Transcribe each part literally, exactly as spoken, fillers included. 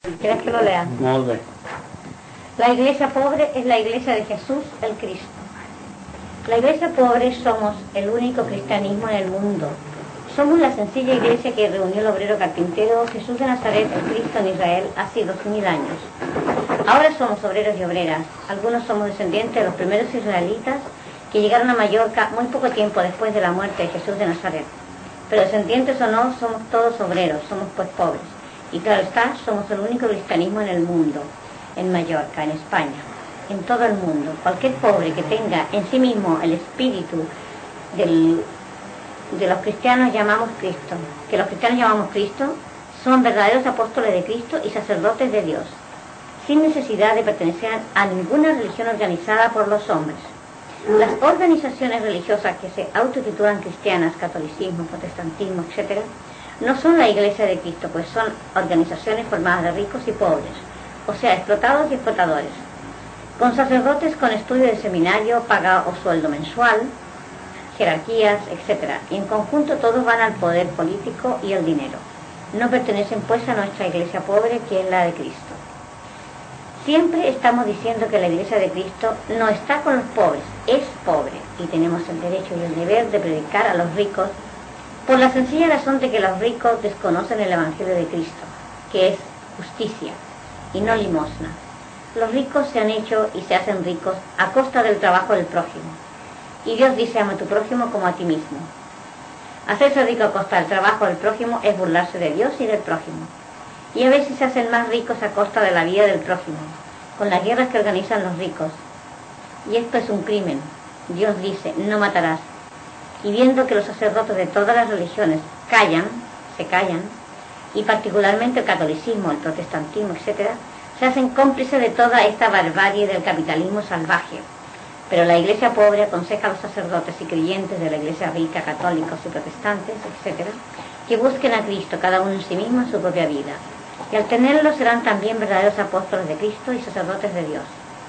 ¿Quieres que lo lea? Molt bé. La iglesia pobre es la iglesia de Jesús el Cristo. La iglesia pobre somos el único cristianismo en el mundo. Somos la sencilla iglesia que reunió el obrero carpintero Jesús de Nazaret, el Cristo en Israel, hace dos mil años. Ahora somos obreros y obreras. Algunos somos descendientes de los primeros israelitas que llegaron a Mallorca muy poco tiempo después de la muerte de Jesús de Nazaret. Pero descendientes o no, somos todos obreros, somos pues pobres. Y claro está, somos el único cristianismo en el mundo, en Mallorca, en España, en todo el mundo. Cualquier pobre que tenga en sí mismo el espíritu del, de los cristianos llamamos Cristo, que los cristianos llamamos Cristo, son verdaderos apóstoles de Cristo y sacerdotes de Dios, sin necesidad de pertenecer a ninguna religión organizada por los hombres. Las organizaciones religiosas que se autotitulan cristianas, catolicismo, protestantismo, etcétera, no son la iglesia de Cristo, pues son organizaciones formadas de ricos y pobres, o sea, explotados y explotadores, con sacerdotes con estudio de seminario, paga o sueldo mensual, jerarquías, etcétera, y en conjunto todos van al poder político y el dinero. No pertenecen pues a nuestra iglesia pobre, que es la de Cristo. Siempre estamos diciendo que la iglesia de Cristo no está con los pobres, es pobre, y tenemos el derecho y el deber de predicar a los ricos, por la sencilla razón de que los ricos desconocen el Evangelio de Cristo, que es justicia y no limosna. Los ricos se han hecho y se hacen ricos a costa del trabajo del prójimo. Y Dios dice: ama a tu prójimo como a ti mismo. Hacerse rico a costa del trabajo del prójimo es burlarse de Dios y del prójimo. Y a veces se hacen más ricos a costa de la vida del prójimo, con las guerras que organizan los ricos. Y esto es un crimen. Dios dice: no matarás. Y viendo que los sacerdotes de todas las religiones callan, se callan, y particularmente el catolicismo, el protestantismo, etcétera, se hacen cómplices de toda esta barbarie del capitalismo salvaje. Pero la iglesia pobre aconseja a los sacerdotes y creyentes de la iglesia rica, católicos y protestantes, etcétera, que busquen a Cristo, cada uno en sí mismo, en su propia vida. Y al tenerlo serán también verdaderos apóstoles de Cristo y sacerdotes de Dios.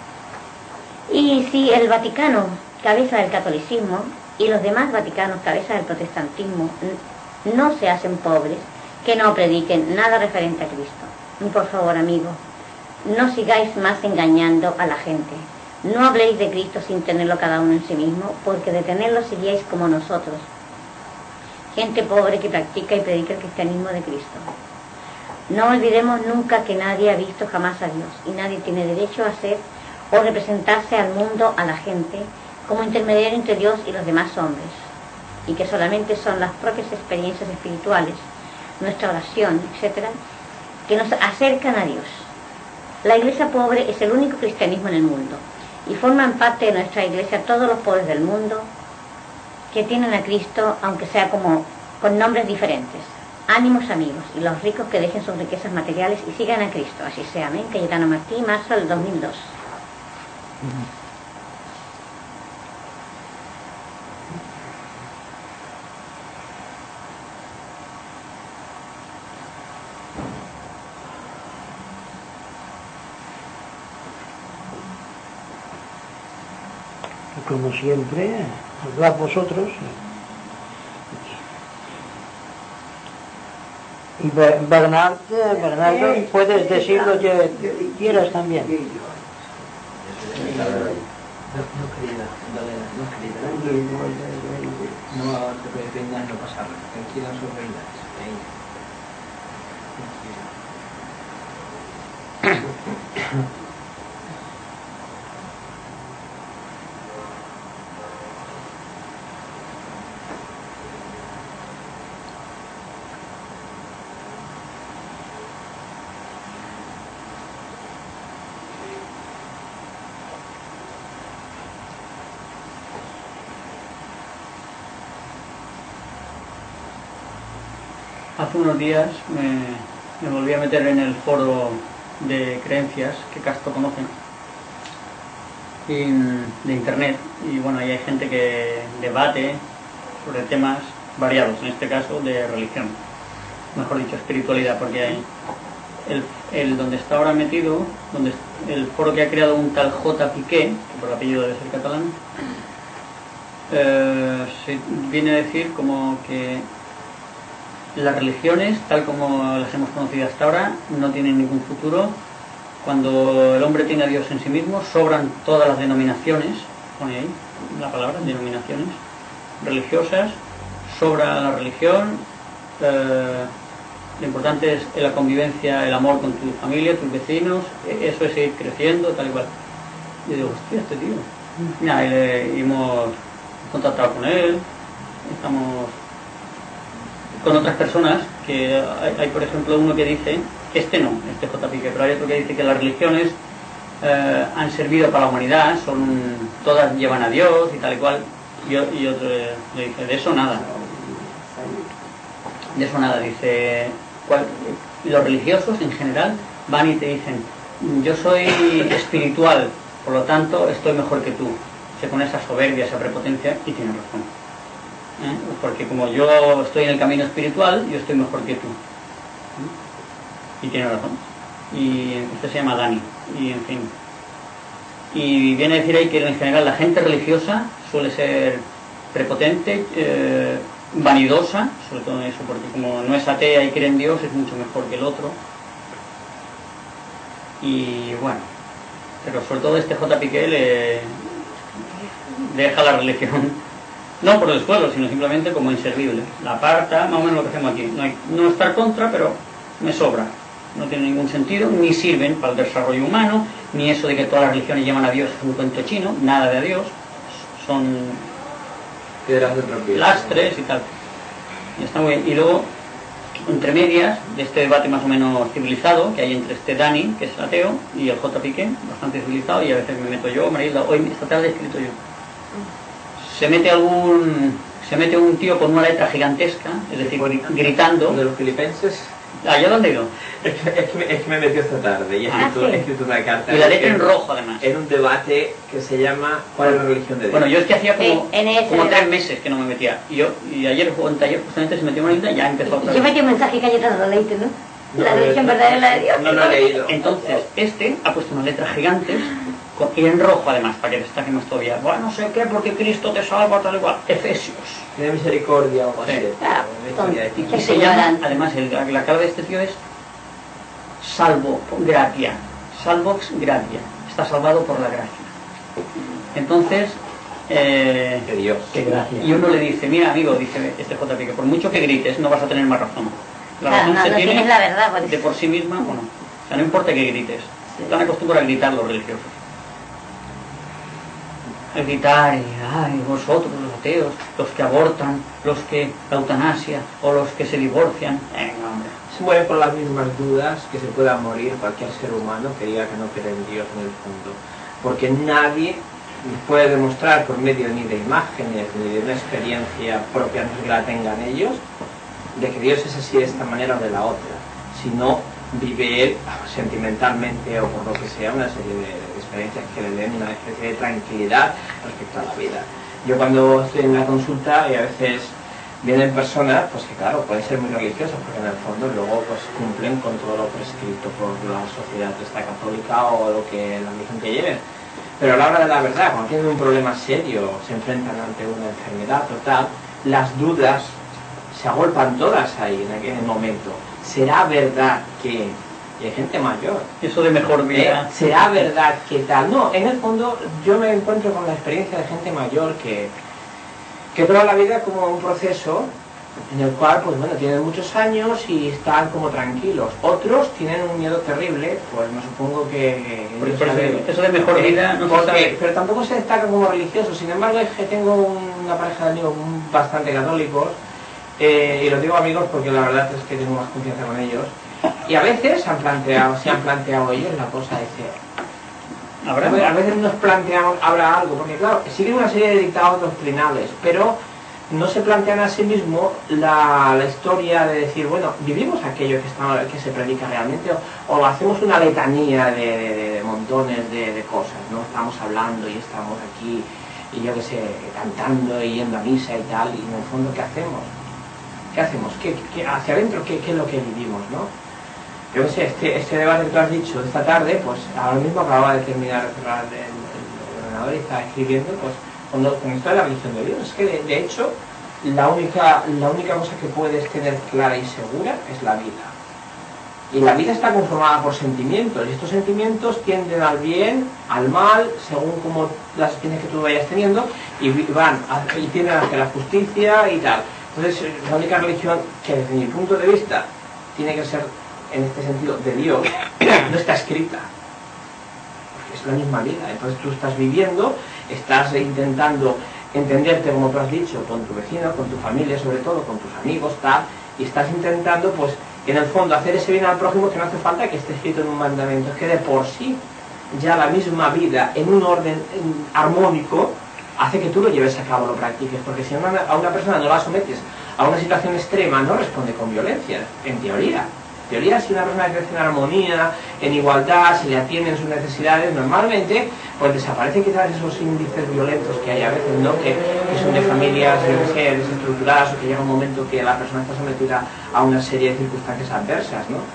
Y si el Vaticano, cabeza del catolicismo, y los demás vaticanos, cabeza del protestantismo, no se hacen pobres, que no prediquen nada referente a Cristo. Y por favor, amigos, no sigáis más engañando a la gente. No habléis de Cristo sin tenerlo cada uno en sí mismo, porque de tenerlo seríais como nosotros, gente pobre que practica y predica el cristianismo de Cristo. No olvidemos nunca que nadie ha visto jamás a Dios, y nadie tiene derecho a ser o representarse al mundo, a la gente, como intermediario entre Dios y los demás hombres, y que solamente son las propias experiencias espirituales, nuestra oración, etcétera, que nos acercan a Dios. La iglesia pobre es el único cristianismo en el mundo, y forman parte de nuestra iglesia todos los pobres del mundo que tienen a Cristo, aunque sea como con nombres diferentes. Ánimos, amigos, y los ricos que dejen sus riquezas materiales y sigan a Cristo. Así sea. Amén. Cayetano Martí, marzo del dos mil dos. Como siempre, hablad vosotros. Y Bernardo, Bernardo, puedes decir lo que quieras también. No querida, no querida. No te pretendas no pasarlo, tranquila sus realidades. Hace unos días me, me volví a meter en el foro de creencias que Castro conoce, y, de internet, y bueno, ahí hay gente que debate sobre temas variados, en este caso de religión, mejor dicho, espiritualidad, porque hay el, el donde está ahora metido, donde el foro que ha creado un tal J. Piqué, que por el apellido debe ser catalán, eh, se viene a decir como que las religiones, tal como las hemos conocido hasta ahora, no tienen ningún futuro. Cuando el hombre tiene a Dios en sí mismo, sobran todas las denominaciones, pone ahí la palabra, denominaciones religiosas, sobra la religión, eh, lo importante es la convivencia, el amor con tu familia, tus vecinos, eso es ir creciendo, tal y cual. Y yo digo, hostia, este tío. Nada, y, le, y hemos contactado con él, estamos con otras personas, que hay, hay por ejemplo uno que dice, este no, este J. Piqué, pero hay otro que dice que las religiones eh, han servido para la humanidad, son todas llevan a Dios y tal y cual, y, y otro le dice, de eso nada, de eso nada, dice, cual, los religiosos en general van y te dicen, yo soy espiritual, por lo tanto estoy mejor que tú, se pone esa soberbia, esa prepotencia, y tiene razón. ¿Eh? Porque como yo estoy en el camino espiritual, yo estoy mejor que tú. ¿Eh? Y tiene razón. Y usted se llama Dani. Y en fin. Y viene a decir ahí que en general la gente religiosa suele ser prepotente, eh, vanidosa, sobre todo en eso, porque como no es atea y cree en Dios, es mucho mejor que el otro. Y bueno, pero sobre todo este J. Piqué le deja la religión no por el suelo, sino simplemente como inservible. La aparta, más o menos lo que hacemos aquí. No, hay, no estar contra, pero me sobra. No tiene ningún sentido, ni sirven para el desarrollo humano, ni eso de que todas las religiones llaman a Dios es un cuento chino, nada de Dios. Son piedras de tropiezo, lastres y tal. Y está muy bien. Y luego, entre medias de este debate más o menos civilizado que hay entre este Dani, que es el ateo, y el J. Piqué, bastante civilizado, y a veces me meto yo, Marilda, hoy esta tarde he escrito yo. Se mete algún se mete un tío con una letra gigantesca, es decir, gritando. ¿De los filipenses? Ah, ¿ya dónde he ido? Es que, es, que me, es que me metió esta tarde y he escrito, Ah, sí. he escrito una carta. Y la letra en en rojo, además. En un debate que se llama ¿cuál es la religión de Dios? Bueno, yo es que hacía como, Sí, en ese como tres debate. meses que no me metía. Y yo y ayer o en taller justamente se metió una linda y ya empezó otra Yo vez. metí un mensaje Cayetano, lo leíste, ¿no? No, La no, religión no, verdadera es la de Dios. No lo he leído. Entonces, este ha puesto unas letras gigantes con- y en rojo además, para que destaquemos todavía. Bueno, no sé qué, porque Cristo te salva, tal igual. Efesios. Tiene misericordia o algo así. Sí. Ah, Una historia de Y, ti. y se llama, además, el, la, la cara de este tío es salvo gratia. Salvox gratia. Está salvado por la gracia. Entonces, eh, De Dios. qué gracia. Y uno le dice, mira amigo, dice este J. P, que por mucho que grites no vas a tener más razón. La Claro, razón no, se no tiene tienes la verdad, por de eso. por sí misma, bueno, o sea, no importa que grites. Están acostumbrados a gritar los religiosos. A gritar y, ay, vosotros los ateos, los que abortan, los que la eutanasia o los que se divorcian. Venga, hombre. Se muere por las mismas dudas que se pueda morir cualquier ser humano que diga que no cree en Dios en el fondo. Porque nadie puede demostrar por medio ni de imágenes ni de una experiencia propia, no sé que la tengan ellos, de que Dios es así de esta manera o de la otra. Si no vive él sentimentalmente o por lo que sea una serie de experiencias que le den una especie de tranquilidad respecto a la vida. Yo cuando estoy en la consulta y a veces vienen personas, pues que claro, pueden ser muy religiosas porque en el fondo luego pues cumplen con todo lo prescrito por la sociedad esta católica o lo que la religión que lleven. Pero a la hora de la verdad, cuando tienen un problema serio, se enfrentan ante una enfermedad total, las dudas se agolpan todas ahí en aquel momento. ¿Será verdad que... y hay gente mayor? Eso de mejor ¿Eh? vida. ¿Será verdad que tal? No, en el fondo yo me encuentro con la experiencia de gente mayor que, que toda la vida como un proceso en el cual, pues bueno, tienen muchos años y están como tranquilos. Otros tienen un miedo terrible, pues me supongo que... Por- ellos por eso, saben- eso de mejor vida no se porque- sabe. pero tampoco se destacan como religiosos. Sin embargo, es que tengo una pareja de amigos bastante católicos, eh, y los digo amigos porque la verdad es que tengo más confianza con ellos. Y a veces se han planteado, se han planteado ellos la cosa, dice, ¿Habrá? a ver, a veces nos planteamos, habrá algo, porque claro, siguen una serie de dictados doctrinales, pero no se plantean a sí mismo la, la historia de decir, bueno, vivimos aquello que, está, que se predica realmente, o, o hacemos una letanía de, de, de montones de, de cosas, ¿no? Estamos hablando y estamos aquí, y yo qué sé, cantando y yendo a misa y tal, y en el fondo, ¿qué hacemos? ¿Qué hacemos? ¿Qué, qué, hacia adentro, ¿qué, ¿qué es lo que vivimos, no? Yo qué sé, este, este debate que tú has dicho de esta tarde, pues ahora mismo acababa de terminar de cerrar el, el ordenador y estaba escribiendo, pues, con, con esto de la religión de Dios. Es que, de, de hecho, la única, la única cosa que puedes tener clara y segura es la vida. Y la vida está conformada por sentimientos, y estos sentimientos tienden al bien, al mal, según como las experiencias que tú vayas teniendo, y van a, y tienden hacia la justicia y tal. Entonces, la única religión que desde mi punto de vista tiene que ser, en este sentido, de Dios, no está escrita. Porque es la misma vida. Entonces tú estás viviendo, estás intentando entenderte, como tú has dicho, con tu vecino, con tu familia, sobre todo, con tus amigos, tal, y estás intentando, pues, en el fondo, hacer ese bien al prójimo que no hace falta que esté escrito en un mandamiento, es que de por sí, ya la misma vida, en un orden armónico, hace que tú lo lleves a cabo, lo practiques, porque si a una, a una persona no la sometes a una situación extrema, no responde con violencia, en teoría. En teoría, si una persona crece en armonía, en igualdad, se le atienden sus necesidades, normalmente, pues desaparecen quizás esos índices violentos que hay a veces, ¿no? Que, que son de familias, yo que sé, desestructuradas, o que llega un momento que la persona está sometida a una serie de circunstancias adversas, ¿no?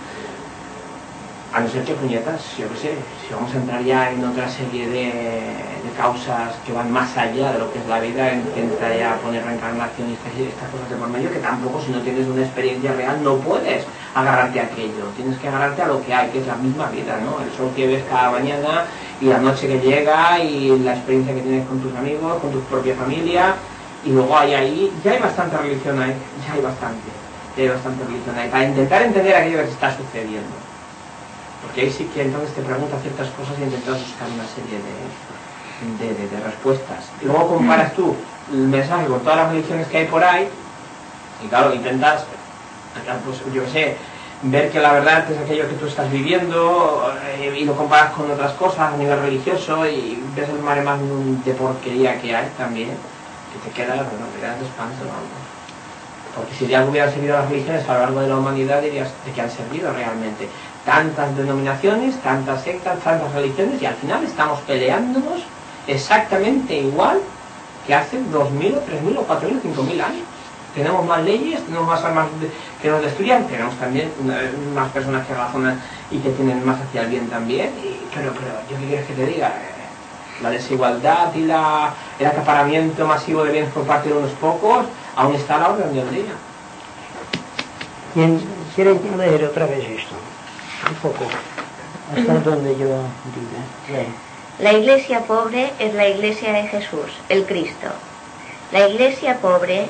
A no ser que, puñetas, yo qué sé, si vamos a entrar ya en otra serie de, de causas que van más allá de lo que es la vida, intenta ya poner reencarnación y estas, estas cosas de por medio, que tampoco, si no tienes una experiencia real, no puedes agarrarte a aquello. Tienes que agarrarte a lo que hay, que es la misma vida, ¿no? El sol que ves cada mañana y la noche que llega y la experiencia que tienes con tus amigos, con tu propia familia, y luego hay ahí, ya hay bastante religión ahí, ya hay bastante, ya hay bastante religión ahí, para intentar entender aquello que te está sucediendo. Porque ahí sí que entonces te pregunta ciertas cosas y intentas buscar una serie de, de, de, de respuestas. Y luego comparas tú el mensaje con todas las religiones que hay por ahí, y claro, intentas, pues yo qué sé, ver que la verdad es aquello que tú estás viviendo, eh, y lo comparas con otras cosas a nivel religioso, y ves el mare magnum de porquería que hay también, que te queda, bueno, te quedas de espanto, vamos. Porque si de algo hubieran servido las religiones a lo largo de la humanidad, dirías de que han servido realmente. Tantas denominaciones, tantas sectas, tantas religiones, y al final estamos peleándonos exactamente igual que hace dos mil, o tres mil, o cuatro mil, o cinco mil años. Tenemos más leyes, tenemos más armas que nos destruyan, tenemos también más personas que razonan y que tienen más hacia el bien también, y, pero, pero, ¿yo qué quieres que te diga? La desigualdad y la, el acaparamiento masivo de bienes por parte de unos pocos aún está a la orden del día. ¿Quién quiere leer otra vez esto? Un poco, hasta donde yo diga. Bien. La iglesia pobre es la iglesia de Jesús, el Cristo. La iglesia pobre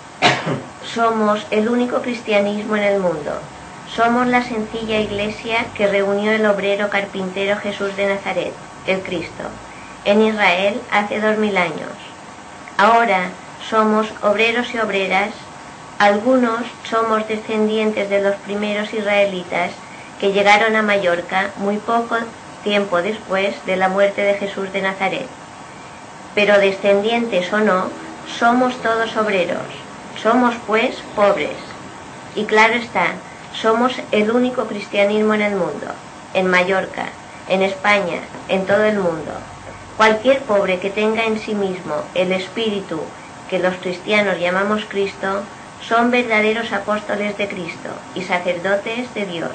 somos el único cristianismo en el mundo. Somos la sencilla iglesia que reunió el obrero carpintero Jesús de Nazaret, el Cristo, en Israel hace dos mil años. Ahora somos obreros y obreras. Algunos somos descendientes de los primeros israelitas que llegaron a Mallorca muy poco tiempo después de la muerte de Jesús de Nazaret. Pero descendientes o no, somos todos obreros, somos pues pobres. Y claro está, somos el único cristianismo en el mundo, en Mallorca, en España, en todo el mundo. Cualquier pobre que tenga en sí mismo el espíritu que los cristianos llamamos Cristo, son verdaderos apóstoles de Cristo y sacerdotes de Dios,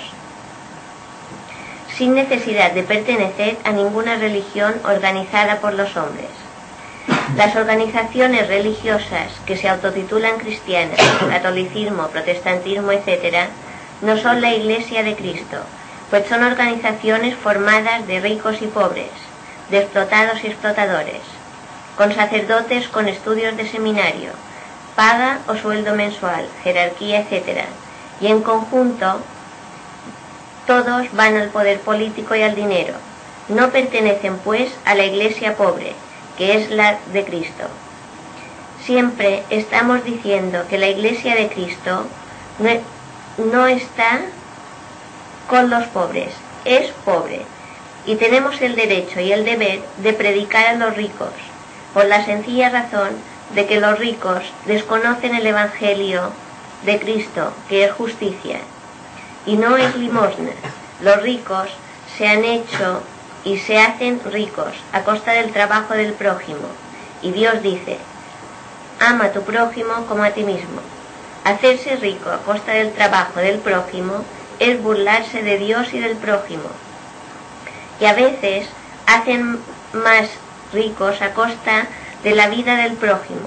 sin necesidad de pertenecer a ninguna religión organizada por los hombres. Las organizaciones religiosas que se autotitulan cristianas, catolicismo, protestantismo, etcétera, no son la Iglesia de Cristo, pues son organizaciones formadas de ricos y pobres, de explotados y explotadores, con sacerdotes con estudios de seminario, paga o sueldo mensual, jerarquía, etcétera, y en conjunto todos van al poder político y al dinero. No pertenecen, pues, a la iglesia pobre, que es la de Cristo. Siempre estamos diciendo que la iglesia de Cristo no, no está con los pobres, es pobre, y tenemos el derecho y el deber de predicar a los ricos, por la sencilla razón de que los ricos desconocen el Evangelio de Cristo, que es justicia, y no es limosna. Los ricos se han hecho y se hacen ricos a costa del trabajo del prójimo, y Dios dice: ama a tu prójimo como a ti mismo. Hacerse rico a costa del trabajo del prójimo es burlarse de Dios y del prójimo, y a veces hacen más ricos a costa de la vida del prójimo,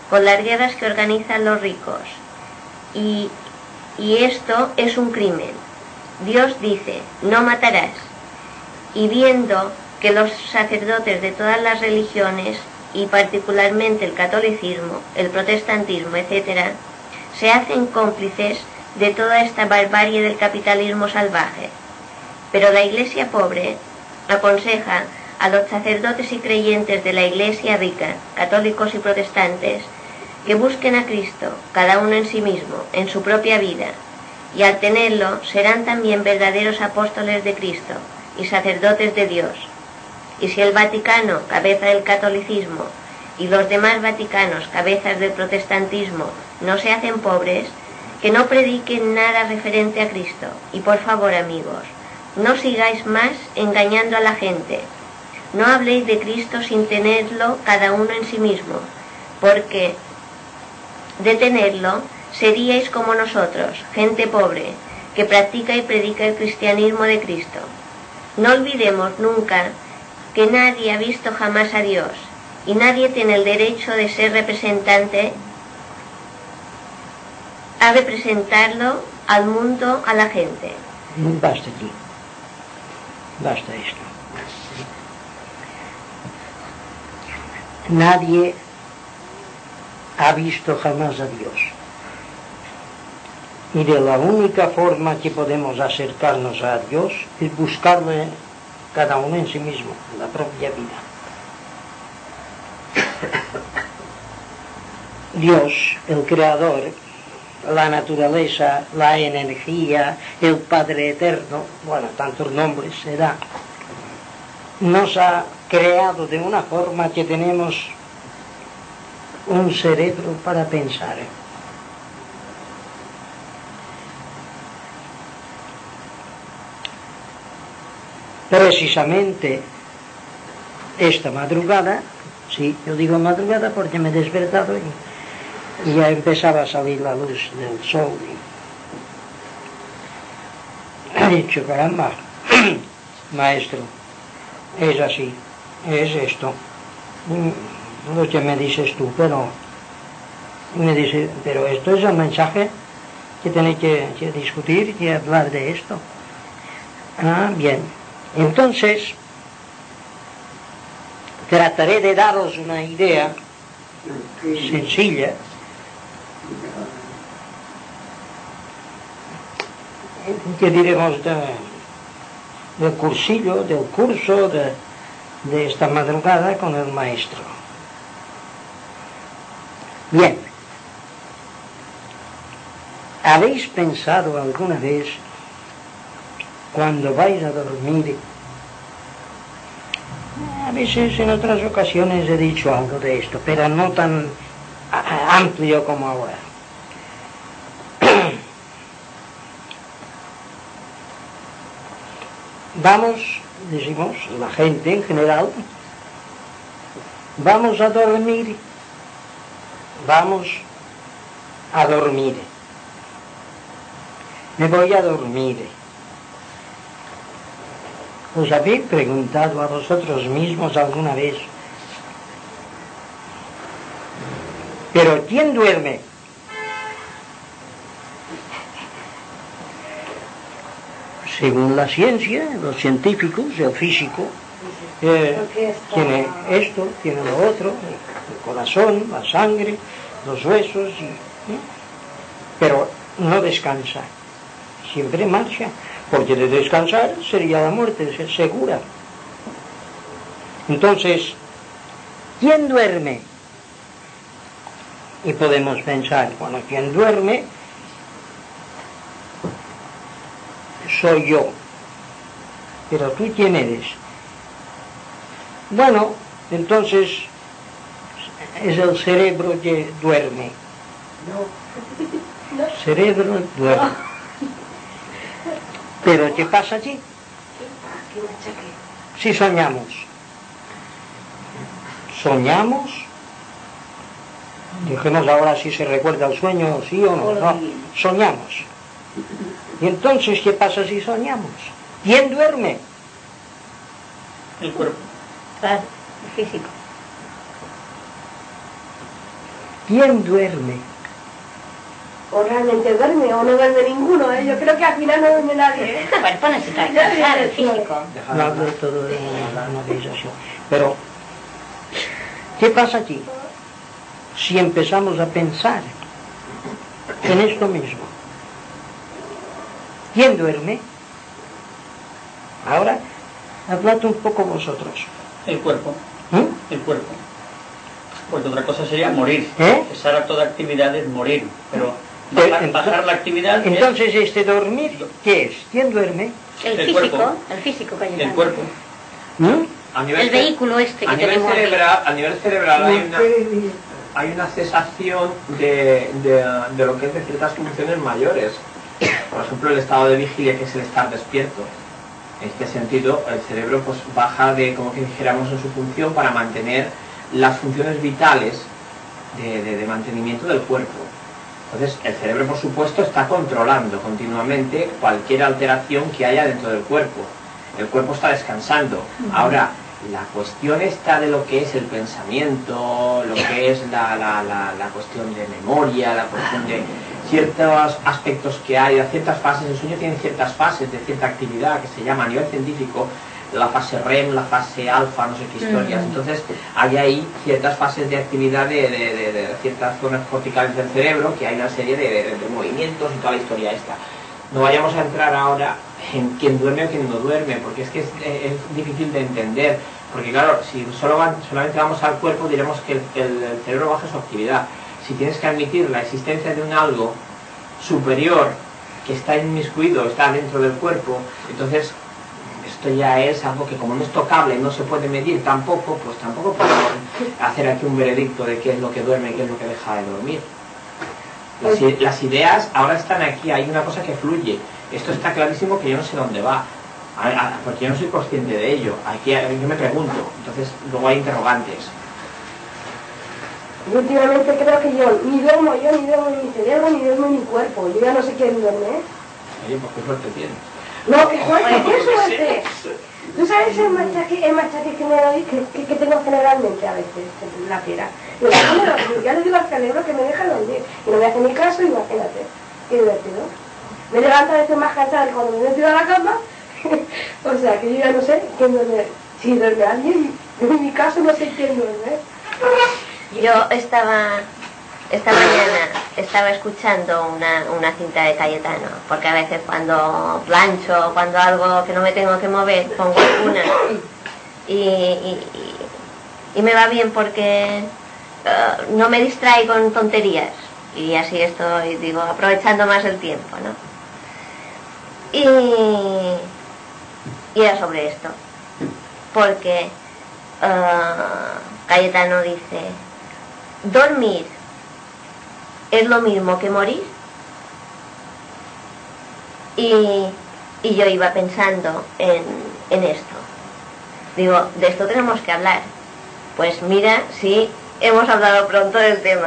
con las guerras que organizan los ricos. Y, y esto es un crimen. Dios dice, no matarás. Y viendo que los sacerdotes de todas las religiones, y particularmente el catolicismo, el protestantismo, etcétera, se hacen cómplices de toda esta barbarie del capitalismo salvaje. Pero la Iglesia pobre aconseja a los sacerdotes y creyentes de la Iglesia rica, católicos y protestantes, que busquen a Cristo, cada uno en sí mismo, en su propia vida, y al tenerlo serán también verdaderos apóstoles de Cristo y sacerdotes de Dios. Y si el Vaticano, cabeza del catolicismo, y los demás vaticanos, cabezas del protestantismo, no se hacen pobres, que no prediquen nada referente a Cristo. Y por favor, amigos, no sigáis más engañando a la gente. No habléis de Cristo sin tenerlo cada uno en sí mismo, porque de tenerlo seríais como nosotros, gente pobre, que practica y predica el cristianismo de Cristo. No olvidemos nunca que nadie ha visto jamás a Dios, y nadie tiene el derecho de ser representante, a representarlo al mundo, a la gente. Basta aquí. Basta esto. Nadie ha visto jamás a Dios. Y de la única forma que podemos acercarnos a Dios es buscarle cada uno en sí mismo, en la propia vida. Dios, el Creador, la naturaleza, la energía, el Padre Eterno, bueno, tantos nombres se da, nos ha creado de una forma que tenemos un cerebro para pensar. Precisamente esta madrugada, sí, yo digo madrugada porque me he despertado y, y ya empezaba a salir la luz del sol. Y he dicho, caramba, maestro, es así, es esto, lo que me dices tú, pero me dice, pero esto es el mensaje que tenéis que, que discutir y hablar de esto. Ah, bien. Entonces, trataré de daros una idea sencilla que diremos de, del cursillo, del curso de, de esta madrugada con el maestro. Bien, ¿habéis pensado alguna vez cuando vais a dormir? A veces en otras ocasiones he dicho algo de esto, pero no tan amplio como ahora. Vamos, decimos, la gente en general, vamos a dormir, vamos a dormir. Me voy a dormir. ¿Os habéis preguntado a vosotros mismos alguna vez? ¿Pero quién duerme? Según la ciencia, los científicos, el físico, eh, tiene esto, tiene lo otro, el corazón, la sangre, los huesos, y, ¿eh? Pero no descansa, siempre marcha. Porque de descansar sería la muerte segura. Entonces, ¿quién duerme? Y podemos pensar, bueno, ¿quién duerme? Soy yo. Pero ¿tú quién eres? Bueno, entonces es el cerebro que duerme. No. El cerebro duerme. Pero ¿qué pasa allí? Si soñamos. Soñamos. Dijimos ahora si se recuerda el sueño, sí o no. No, soñamos. Y entonces, ¿qué pasa si soñamos? ¿Quién duerme? El cuerpo. Claro, físico. ¿quién duerme? O realmente duerme o no duerme ninguno, ¿eh? Yo creo que al final no duerme nadie, ¿eh? El cuerpo necesita descansar, el físico. No hablo de todo de la modernización. Pero, ¿qué pasa aquí? Si empezamos a pensar en esto mismo. ¿Quién duerme? Ahora, hablad un poco vosotros. El cuerpo. ¿Mm? El cuerpo. Porque otra cosa sería morir. ¿Eh? Cesar a toda actividad es morir. Pero Pero, bajar, ento- bajar la actividad Entonces, este dormir, ¿qué es? ¿Quién duerme? El El físico, cuerpo. el físico, es Cayetano. el cuerpo. ¿Mm? A nivel El ce- vehículo este a que nivel tenemos aquí. cerebral, a nivel cerebral hay una, hay una cesación de, de, de lo que es de ciertas funciones mayores. Por ejemplo, el estado de vigilia, que es el estar despierto. En este sentido, el cerebro pues baja de, como que dijéramos, en su función para mantener las funciones vitales de, de, de mantenimiento del cuerpo. Entonces, el cerebro, por supuesto, está controlando continuamente cualquier alteración que haya dentro del cuerpo. El cuerpo está descansando. Ahora, la cuestión está de lo que es el pensamiento, lo que es la, la, la, la cuestión de memoria, la cuestión de ciertos aspectos que hay, ciertas fases. El sueño tiene ciertas fases de cierta actividad que se llama a nivel científico la fase R E M, la fase alfa, no sé qué historias. Mm. Entonces, hay ahí ciertas fases de actividad de, de, de, de ciertas zonas corticales del cerebro, que hay una serie de, de, de movimientos y toda la historia esta. No vayamos a entrar ahora en quién duerme o quién no duerme, porque es que es, es difícil de entender. Porque claro, si solo van, solamente vamos al cuerpo, diremos que el, el, el cerebro baja su actividad. Si tienes que admitir la existencia de un algo superior que está inmiscuido, está dentro del cuerpo, entonces esto ya es algo que como no es tocable, no se puede medir tampoco, pues tampoco podemos hacer aquí un veredicto de qué es lo que duerme y qué es lo que deja de dormir. Las, i- las ideas ahora están aquí, hay una cosa que fluye. Esto está clarísimo que yo no sé dónde va, a- a- porque yo no soy consciente de ello. Aquí eh, yo me pregunto, entonces luego hay interrogantes. Yo últimamente creo que yo ni duermo yo, ni duermo mi cerebro, ni duermo mi cuerpo. Yo ya no sé quién duerme, ¿eh? Oye, pues qué suerte tienes. No, qué suerte, qué suerte. ¿Tú sabes el machaque, el machaque que me doy, que, que, que tengo generalmente a veces en la fiera? Y me dormir, ya le digo al cerebro que me deja dormir. Y no me hace ni caso, imagínate. Qué divertido. Me levanto a veces más cansada que cuando me he metido a la cama. O sea, que yo ya no sé quién duerme. Si duerme alguien, en mi caso no sé quién duerme. Yo estaba, esta mañana, estaba escuchando una, una cinta de Cayetano, porque a veces cuando plancho, cuando algo que no me tengo que mover, pongo una y, y, y, y me va bien porque uh, no me distrae con tonterías y así estoy, digo, aprovechando más el tiempo, ¿no? Y, y era sobre esto, porque uh, Cayetano dice: dormir es lo mismo que morir. Y, y yo iba pensando en, en esto. Digo, de esto tenemos que hablar. Pues mira, sí, hemos hablado pronto del tema.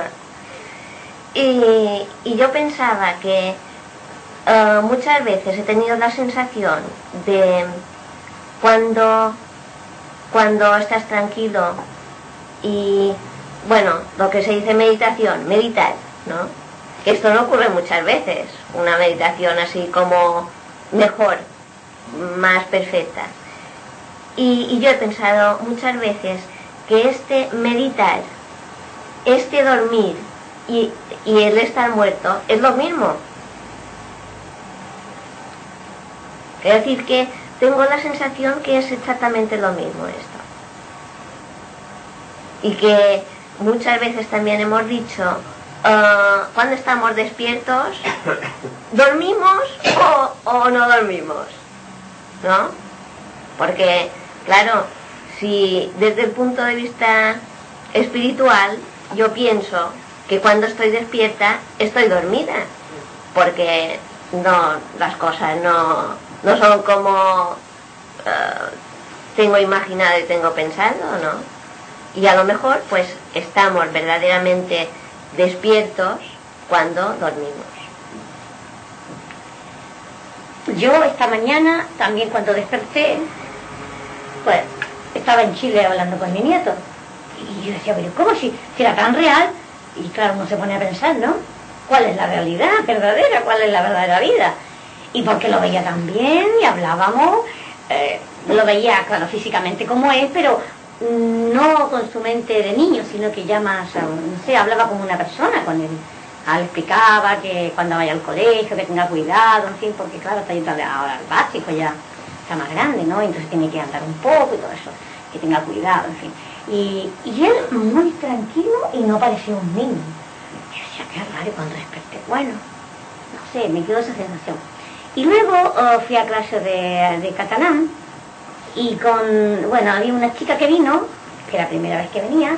Y, y yo pensaba que uh, muchas veces he tenido la sensación de cuando, cuando estás tranquilo y, bueno, lo que se dice meditación, meditar, ¿no? Que esto no ocurre muchas veces, una meditación así como mejor, más perfecta. Y, y yo he pensado muchas veces que este meditar, este dormir y, y el estar muerto es lo mismo. Quiero decir que tengo la sensación que es exactamente lo mismo esto. Y que muchas veces también hemos dicho, uh, cuando estamos despiertos, ¿dormimos o, o no dormimos? ¿No? Porque, claro, si desde el punto de vista espiritual, yo pienso que cuando estoy despierta, estoy dormida. Porque no, las cosas no, no son como uh, tengo imaginado y tengo pensado, ¿no? Y a lo mejor, pues, estamos verdaderamente despiertos cuando dormimos. Yo esta mañana, también cuando desperté, pues, estaba en Chile hablando con mi nieto. Y yo decía, pero ¿cómo si, si era tan real? y claro, uno se pone a pensar, ¿no? ¿Cuál es la realidad verdadera? ¿Cuál es la verdadera vida? Y porque lo veía tan bien y hablábamos, eh, lo veía, claro, físicamente como es, pero no con su mente de niño, sino que ya más, no sé, hablaba como una persona con él. Ah, le explicaba que cuando vaya al colegio, que tenga cuidado, en fin, porque claro, está yendo ahora al básico, ya está más grande, ¿no? Entonces tiene que andar un poco y todo eso, que tenga cuidado, en fin. Y, y él muy tranquilo y no parecía un niño. Yo decía, qué raro, cuando desperté, bueno, no sé, me quedó esa sensación. Y luego uh, fui a clase de, de catalán y con, bueno, había una chica que vino, que era la primera vez que venía,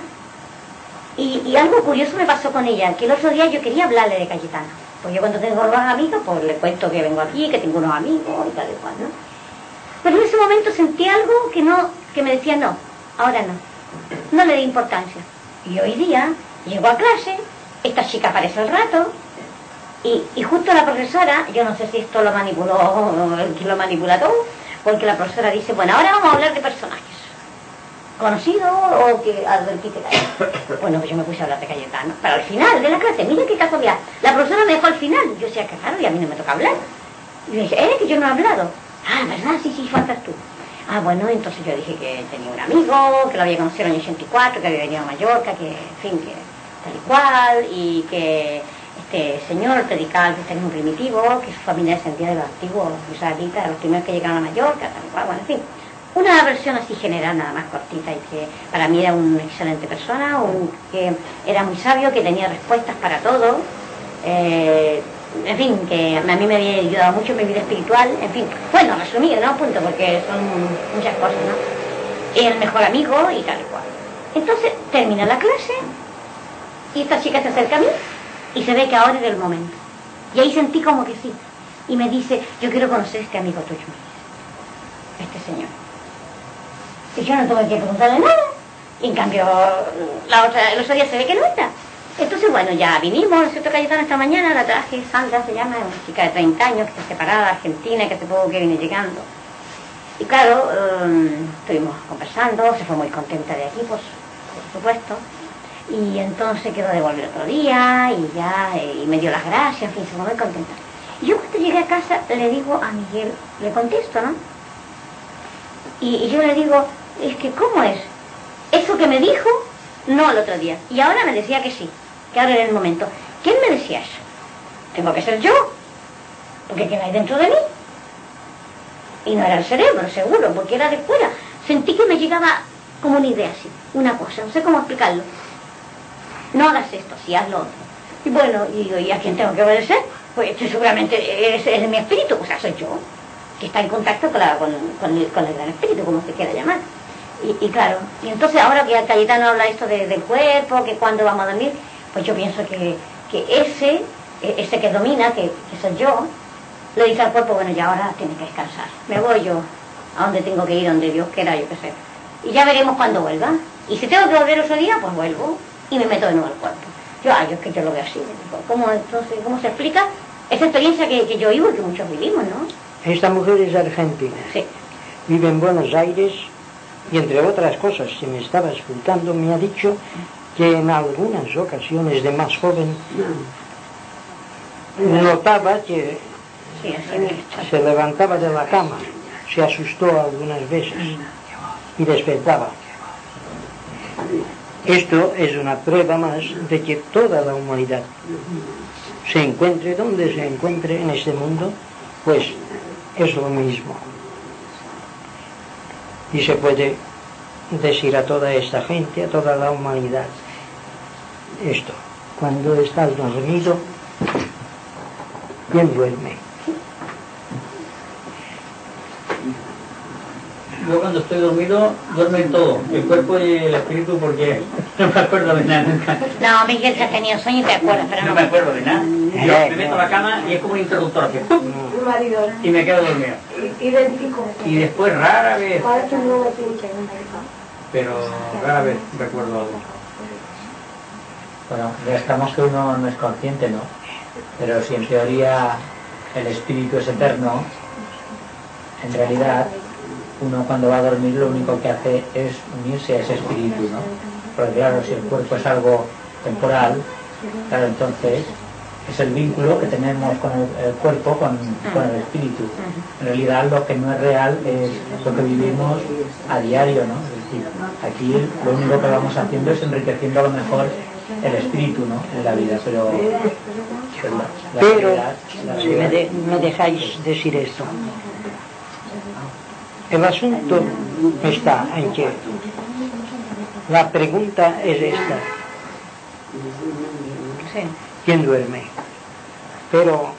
y, y algo curioso me pasó con ella, que el otro día yo quería hablarle de Cayetano. Pues yo cuando tengo nuevos amigos, pues le cuento que vengo aquí, que tengo unos amigos y tal y cual, ¿no? Pero en ese momento sentí algo que no, que me decía no, ahora no, no le di importancia. Y hoy día llego a clase, esta chica aparece al rato, y, y justo la profesora, yo no sé si esto lo manipuló, que lo manipula todo, porque la profesora dice, bueno, ahora vamos a hablar de personajes conocidos o que advertite. Bueno, pues yo me puse a hablar de Cayetano, pero al final de la clase, mira qué casualidad, la profesora me dejó al final, yo decía, qué raro, y a mí no me toca hablar. Y me dice, ¿eh? Que yo no he hablado. Ah, ¿verdad? Sí, sí, faltas tú. Ah, bueno, entonces yo dije que tenía un amigo, que lo había conocido en el ochenta y cuatro, que había venido a Mallorca, que, en fin, que tal y cual, y que este señor predicaba el cristianismo primitivo, que su familia descendía de los antiguos israelitas, de los primeros que llegaron a Mallorca, tal y cual, bueno, en fin. Una versión así general, nada más cortita, y que para mí era una excelente persona, un, que era muy sabio, que tenía respuestas para todo, eh, en fin, que a mí me había ayudado mucho en mi vida espiritual, en fin, bueno, resumido, ¿no? Punto, porque son muchas cosas, ¿no? El mejor amigo y tal y cual. Entonces, termina la clase, y esta chica se acerca a mí, y se ve que ahora era el momento. Y ahí sentí como que sí. Y me dice, yo quiero conocer a este amigo tuyo, este señor. Y yo no tuve que preguntarle nada. Y en cambio, la otra, el otro día se ve que no está. Entonces, bueno, ya vinimos, el cierto Cayetano esta mañana, la traje, Sandra se llama, una chica de treinta años, que está separada, argentina, que hace poco que viene llegando. Y claro, um, estuvimos conversando, se fue muy contenta de aquí, pues, por supuesto. Y entonces quedó de volver otro día, y ya, y me dio las gracias, en fin, se fue muy contenta. Y yo cuando llegué a casa, le digo a Miguel, le contesto, ¿no? Y, y yo le digo, es que, ¿cómo es? Eso que me dijo, no el otro día. Y ahora me decía que sí, que ahora era el momento. ¿Quién me decía eso? Tengo que ser yo, porque ¿qué hay dentro de mí? Y no era el cerebro, seguro, porque era de fuera. Sentí que me llegaba como una idea así, una cosa, no sé cómo explicarlo. No hagas esto, sí, haz lo otro. Y bueno, y digo, ¿y a quién tengo que obedecer? Pues seguramente es, es mi espíritu, o sea, soy yo, que está en contacto con, la, con, con, el, con el gran espíritu, como se quiera llamar. Y, y claro, y entonces ahora que Cayetano habla esto de, del cuerpo, que cuándo vamos a dormir, pues yo pienso que, que ese, ese que domina, que, que soy yo, le dice al cuerpo, bueno, ya ahora tienes que descansar. Me voy yo a donde tengo que ir, donde Dios quiera, yo qué sé. Y ya veremos cuándo vuelva. Y si tengo que volver otro día, pues vuelvo y me meto de nuevo al cuerpo. Yo, ay, yo es que yo lo veo así. ¿Cómo, entonces, ¿cómo se explica esa experiencia que, que yo vivo y que muchos vivimos, no? Esta mujer es argentina. Sí. Vive en Buenos Aires y, entre otras cosas, que me estaba explicando, me ha dicho que en algunas ocasiones de más joven notaba que sí, así se levantaba de la cama, se asustó algunas veces y despertaba. Esto es una prueba más de que toda la humanidad se encuentre donde se encuentre en este mundo, pues es lo mismo. Y se puede decir a toda esta gente, a toda la humanidad, esto: cuando estás dormido, ¿quién duerme? Yo cuando estoy dormido, duerme todo, el cuerpo y el espíritu, porque no me acuerdo de nada nunca. No, Miguel, se ha tenido sueño y te acuerdas, pero no. No me acuerdo de nada. Yo me meto a la cama y es como un interruptor, que ¡pum! Y me quedo dormido. Y después rara vez, pero rara vez recuerdo algo. Bueno, ya estamos que uno no es consciente, ¿no? Pero si en teoría el espíritu es eterno, en realidad uno cuando va a dormir lo único que hace es unirse a ese espíritu, ¿no? Porque claro, si el cuerpo es algo temporal, Claro, entonces es el vínculo que tenemos con el, el cuerpo, con, con el espíritu. En realidad lo que no es real es lo que vivimos a diario, ¿no? Es decir, aquí lo único que vamos haciendo es enriqueciendo a lo mejor el espíritu, ¿no? En la vida, pero, pero, la, la pero realidad, la si me, realidad. de, me dejáis decir esto, el asunto está en que la pregunta es esta: ¿quién duerme? Pero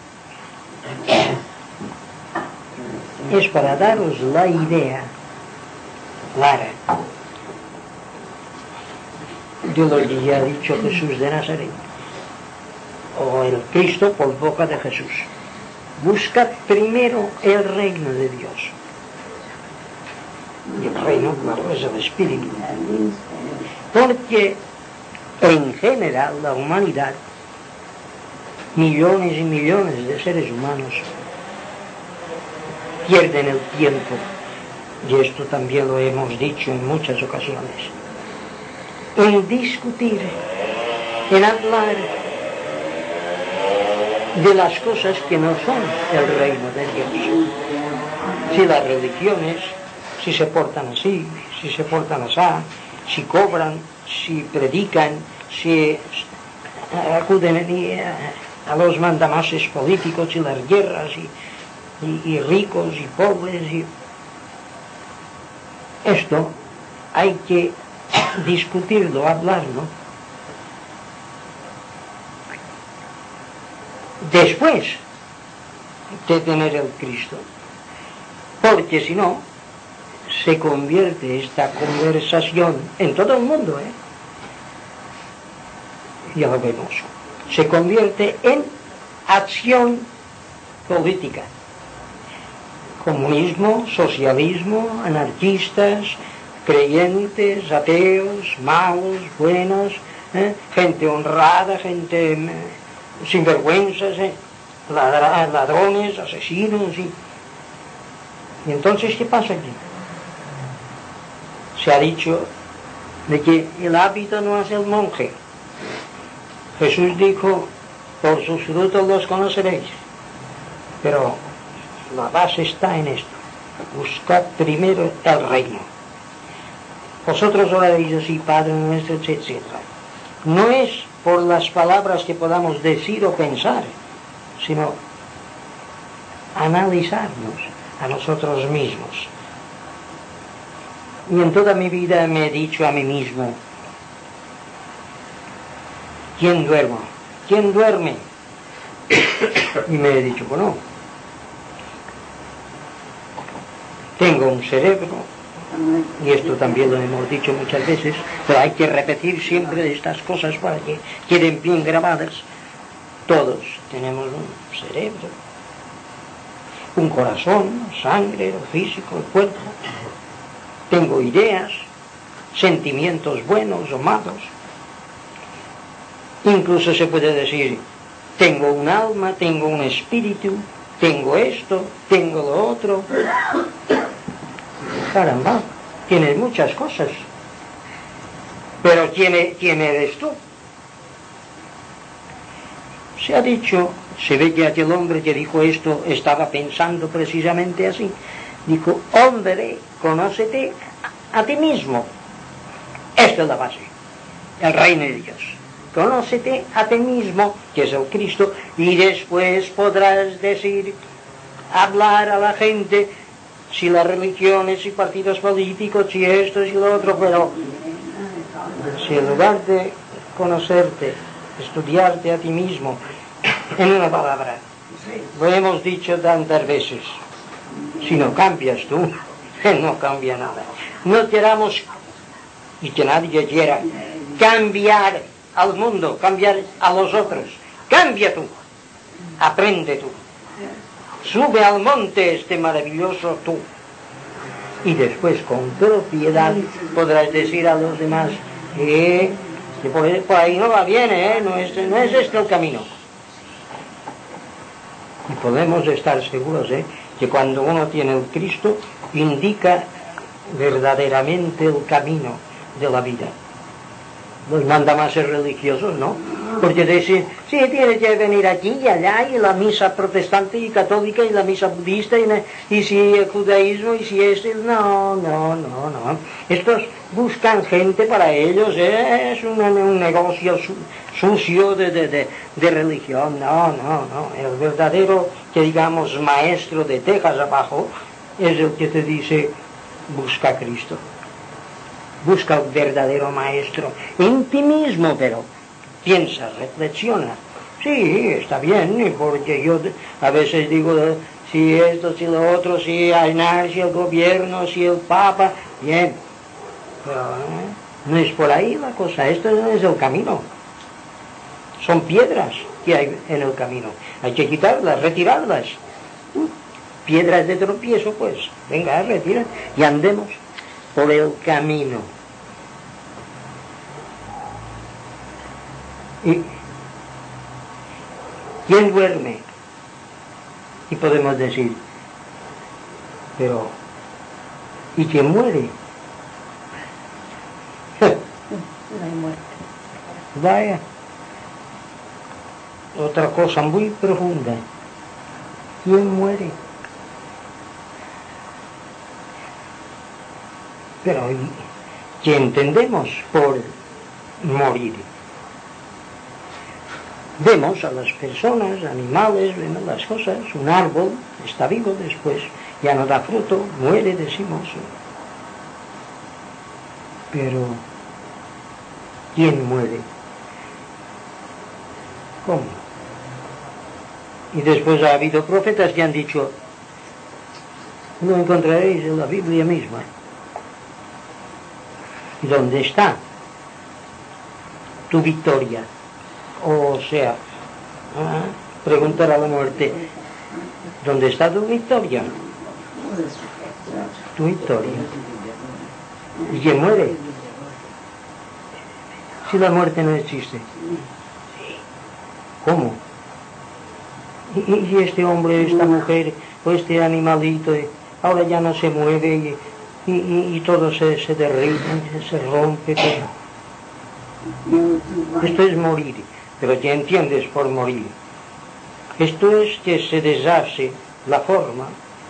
es para daros la idea clara de lo que ya ha dicho Jesús de Nazaret, o el Cristo por boca de Jesús. Buscad primero el reino de Dios. Y el reino, claro, es el Espíritu. Porque en general la humanidad, millones y millones de seres humanos, pierden el tiempo, y esto también lo hemos dicho en muchas ocasiones, en discutir, en hablar de las cosas que no son el reino de Dios. Si las religiones, si se portan así, si se portan así, si cobran, si predican, si acuden a los mandamases políticos y las guerras, y, y, y ricos y pobres, y esto hay que discutirlo, hablarlo. Después de tener el Cristo, porque si no se convierte esta conversación en todo el mundo, ¿eh? Ya lo vemos, se convierte en acción política, comunismo, socialismo, anarquistas, creyentes, ateos, malos, buenos, ¿eh? Gente honrada, gente eh, sinvergüenzas, ¿eh? Ladra, ladrones, asesinos, y, y entonces ¿qué pasa aquí? Se ha dicho de que el hábito no hace el monje. Jesús dijo, por sus frutos los conoceréis. Pero la base está en esto: buscad primero el reino. Vosotros oraréis así, Padre nuestro, etcétera. No es por las palabras que podamos decir o pensar, sino analizarnos a nosotros mismos. Y en toda mi vida me he dicho a mí mismo: ¿quién duerme? ¿Quién duerme? Y me he dicho, bueno, tengo un cerebro, y esto también lo hemos dicho muchas veces, pero hay que repetir siempre estas cosas para que queden bien grabadas. Todos tenemos un cerebro, un corazón, sangre, el físico, el cuerpo. Tengo ideas, sentimientos buenos o malos. Incluso se puede decir, tengo un alma, tengo un espíritu, tengo esto, tengo lo otro. Caramba, tienes muchas cosas. Pero ¿quién, quién eres tú? Se ha dicho, se ve que aquel hombre que dijo esto estaba pensando precisamente así. Dijo, hombre, conócete a ti mismo. Esta es la base, el reino de Dios. Conócete a ti mismo, que es el Cristo, y después podrás decir, hablar a la gente, si las religiones, si partidos políticos, si esto, si lo otro, pero si en lugar de conocerte, estudiarte a ti mismo, en una palabra, lo hemos dicho tantas veces, si no cambias tú, no cambia nada. No queramos, y que nadie quiera, cambiar al mundo, cambiar a los otros. Cambia tú, aprende tú, sube al monte este maravilloso tú, y después con propiedad podrás decir a los demás, eh, que por, por ahí no va bien, eh, no es, no es este el camino. Y podemos estar seguros, eh, que cuando uno tiene el Cristo, indica verdaderamente el camino de la vida. Los mandamases religiosos, ¿no? Porque dicen, sí, tiene que venir aquí y allá, y la misa protestante y católica, y la misa budista, y, y si el judaísmo, y si es el... No, no, no, no. Estos buscan gente para ellos, ¿eh? Es un, un negocio su, sucio de, de, de, de religión. No, no, no. El verdadero, que digamos, maestro de Texas abajo, es el que te dice, busca a Cristo. Busca al verdadero maestro en ti mismo, pero piensa, reflexiona. Sí, está bien, porque yo a veces digo, si esto, si lo otro, si Aznar, si el gobierno, si el Papa, bien. Pero ¿eh? no es por ahí la cosa, esto es el camino. Son piedras que hay en el camino. Hay que quitarlas, retirarlas. Piedras de tropiezo, pues, venga, retira y andemos por el camino. ¿Y quién duerme? Y podemos decir, pero ¿y quién muere? No hay muerte. Vaya, otra cosa muy profunda. ¿Quién muere? Pero ¿qué entendemos por morir? Vemos a las personas, animales, vemos las cosas. Un árbol está vivo, después ya no da fruto, muere, decimos. Pero ¿quién muere? ¿Cómo? Y después ha habido profetas que han dicho, lo encontraréis en la Biblia misma. ¿Dónde está tu victoria? O sea, ¿ah? preguntar a la muerte, ¿dónde está tu victoria? Tu victoria. ¿Y quién muere? Si la muerte no existe. ¿Cómo? ¿Y, y este hombre, esta mujer, o este animalito, ahora ya no se mueve y... Y, y, y todo se, se derrite, se rompe. Todo. Esto es morir, pero ¿qué entiendes por morir? Esto es que se deshace la forma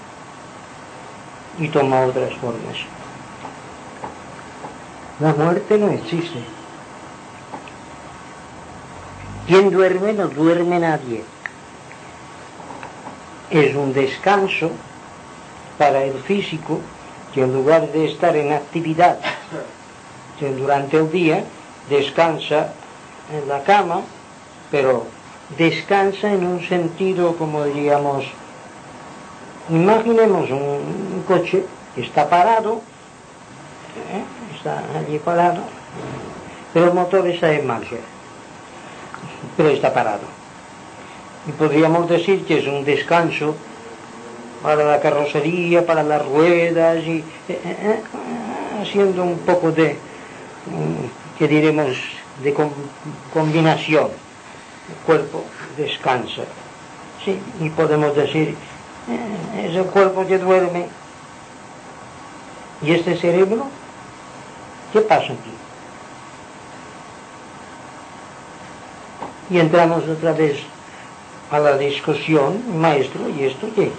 y toma otras formas. La muerte no existe. Quien duerme, no duerme nadie. Es un descanso para el físico, que en lugar de estar en actividad que durante el día, descansa en la cama, pero descansa en un sentido, como diríamos, imaginemos un, un coche que está parado, ¿eh? está allí parado, pero el motor está en marcha, pero está parado. Y podríamos decir que es un descanso para la carrocería, para las ruedas, y eh, eh, haciendo un poco de, mm, que diremos, de com combinación. El cuerpo descansa. Sí, y podemos decir, eh, es el cuerpo que duerme. ¿Y este cerebro? ¿Qué pasa aquí? Y entramos otra vez a la discusión, maestro, ¿y esto qué?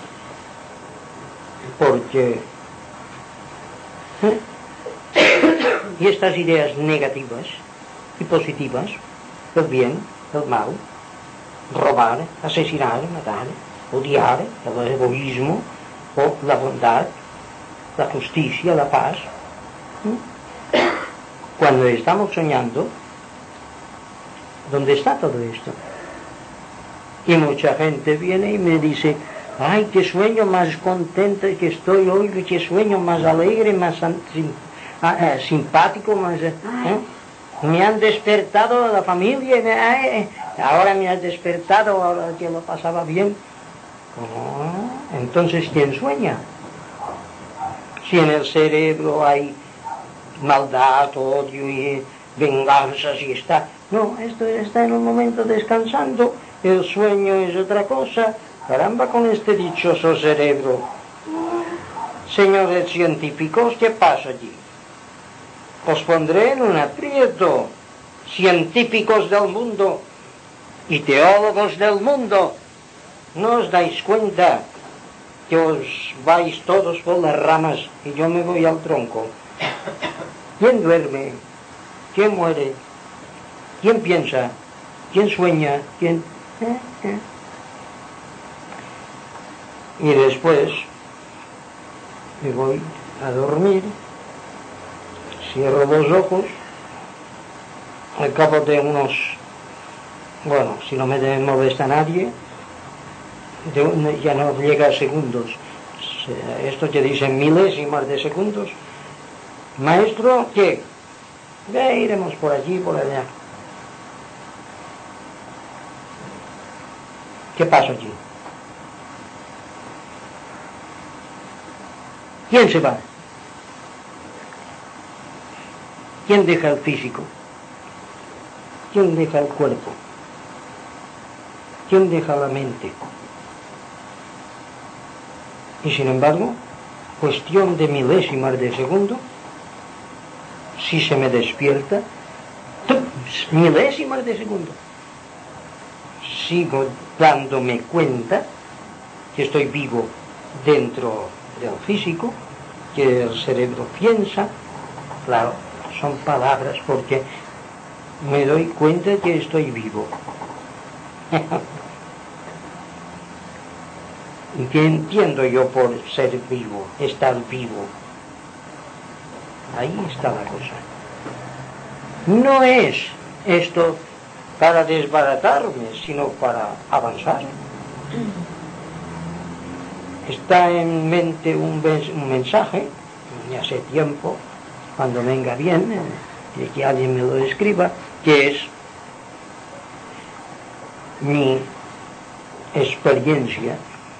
Porque ¿eh? y estas ideas negativas y positivas, el bien, el mal, robar, asesinar, matar, odiar, el egoísmo, o la bondad, la justicia, la paz. ¿eh? Cuando estamos soñando, ¿dónde está todo esto? Y mucha gente viene y me dice, ay, qué sueño más contento que estoy hoy, qué sueño más alegre, más sim, ah, eh, simpático, más... Eh, me han despertado la familia, eh, ahora me has despertado, ahora que lo pasaba bien. Oh, entonces, ¿quién sueña? Si en el cerebro hay maldad, odio y venganzas y está... No, esto está en un momento descansando, el sueño es otra cosa. Caramba, con este dichoso cerebro. Señores científicos, ¿qué pasa allí? Os pondré en un aprieto. Científicos del mundo, y teólogos del mundo, ¿no os dais cuenta que os vais todos por las ramas y yo me voy al tronco? ¿Quién duerme? ¿Quién muere? ¿Quién piensa? ¿Quién sueña? ¿Quién...? ¿Eh? ¿Eh? Y después me voy a dormir, cierro los ojos, al cabo de unos, bueno, si no me molesta nadie, de un, ya no llega a segundos, esto que dicen milésimas de segundos. Maestro, ¿qué? Ya iremos por allí, por allá. ¿Qué pasa allí? ¿Quién se va? ¿Quién deja el físico? ¿Quién deja el cuerpo? ¿Quién deja la mente? Y sin embargo, cuestión de milésimas de segundo, si se me despierta, milésimas de segundo, sigo dándome cuenta que estoy vivo dentro del físico, que el cerebro piensa. Claro, son palabras porque me doy cuenta que estoy vivo. ¿Y qué entiendo yo por ser vivo, estar vivo? Ahí está la cosa. No es esto para desbaratarme, sino para avanzar. Está en mente un, un mensaje, y hace tiempo, cuando venga bien, eh, que alguien me lo escriba, que es mi experiencia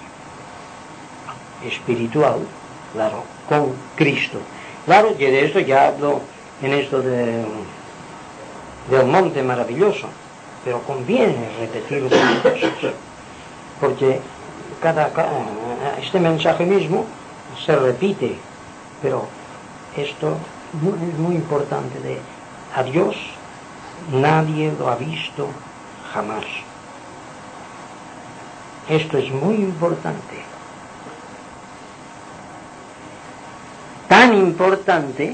espiritual, claro, con Cristo. Claro que de esto ya hablo en esto de, del monte maravilloso, pero conviene repetir cosas, porque cada, cada, este mensaje mismo se repite, pero esto es muy importante, de a Dios nadie lo ha visto jamás. Esto es muy importante. Tan importante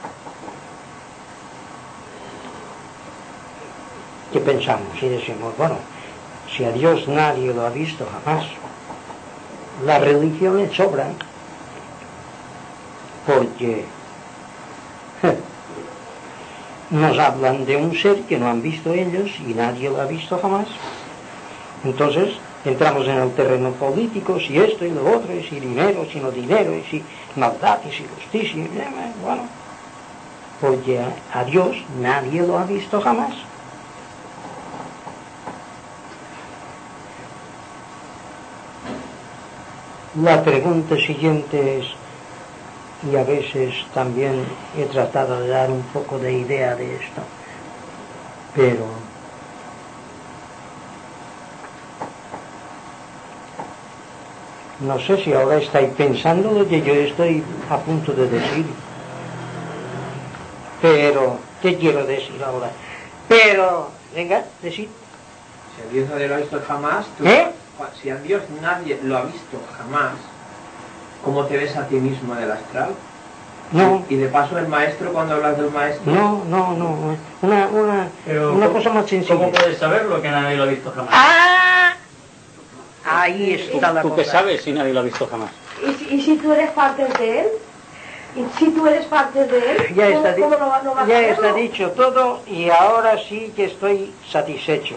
que pensamos y decimos, bueno, si a Dios nadie lo ha visto jamás, las religiones sobran, porque nos hablan de un ser que no han visto ellos y nadie lo ha visto jamás. Entonces entramos en el terreno político, si esto y lo otro, y si dinero, si no dinero, y si maldad, y si justicia, y bueno, porque a Dios nadie lo ha visto jamás. La pregunta siguiente es, y a veces también he tratado de dar un poco de idea de esto, pero no sé si ahora estáis pensando lo que yo estoy a punto de decir. Pero, ¿qué quiero decir ahora? Pero, venga, decid. Si a Dios nadie lo ha visto jamás, tú, ¿Eh? si a Dios nadie lo ha visto jamás, ¿cómo te ves a ti mismo en el astral? No. Y de paso el maestro, cuando hablas del maestro... No, no, no. Una, una, una cosa más sencilla. ¿Cómo puedes saberlo que nadie lo ha visto jamás? ¡Ah! Ahí está la ¿Tú cosa. qué sabes si nadie lo ha visto jamás? ¿Y si, y si tú eres parte de él? ¿Y si tú eres parte de él? Ya está, ¿Cómo, cómo no, va- no vas ya a está hacerlo? dicho todo y ahora sí que estoy satisfecho.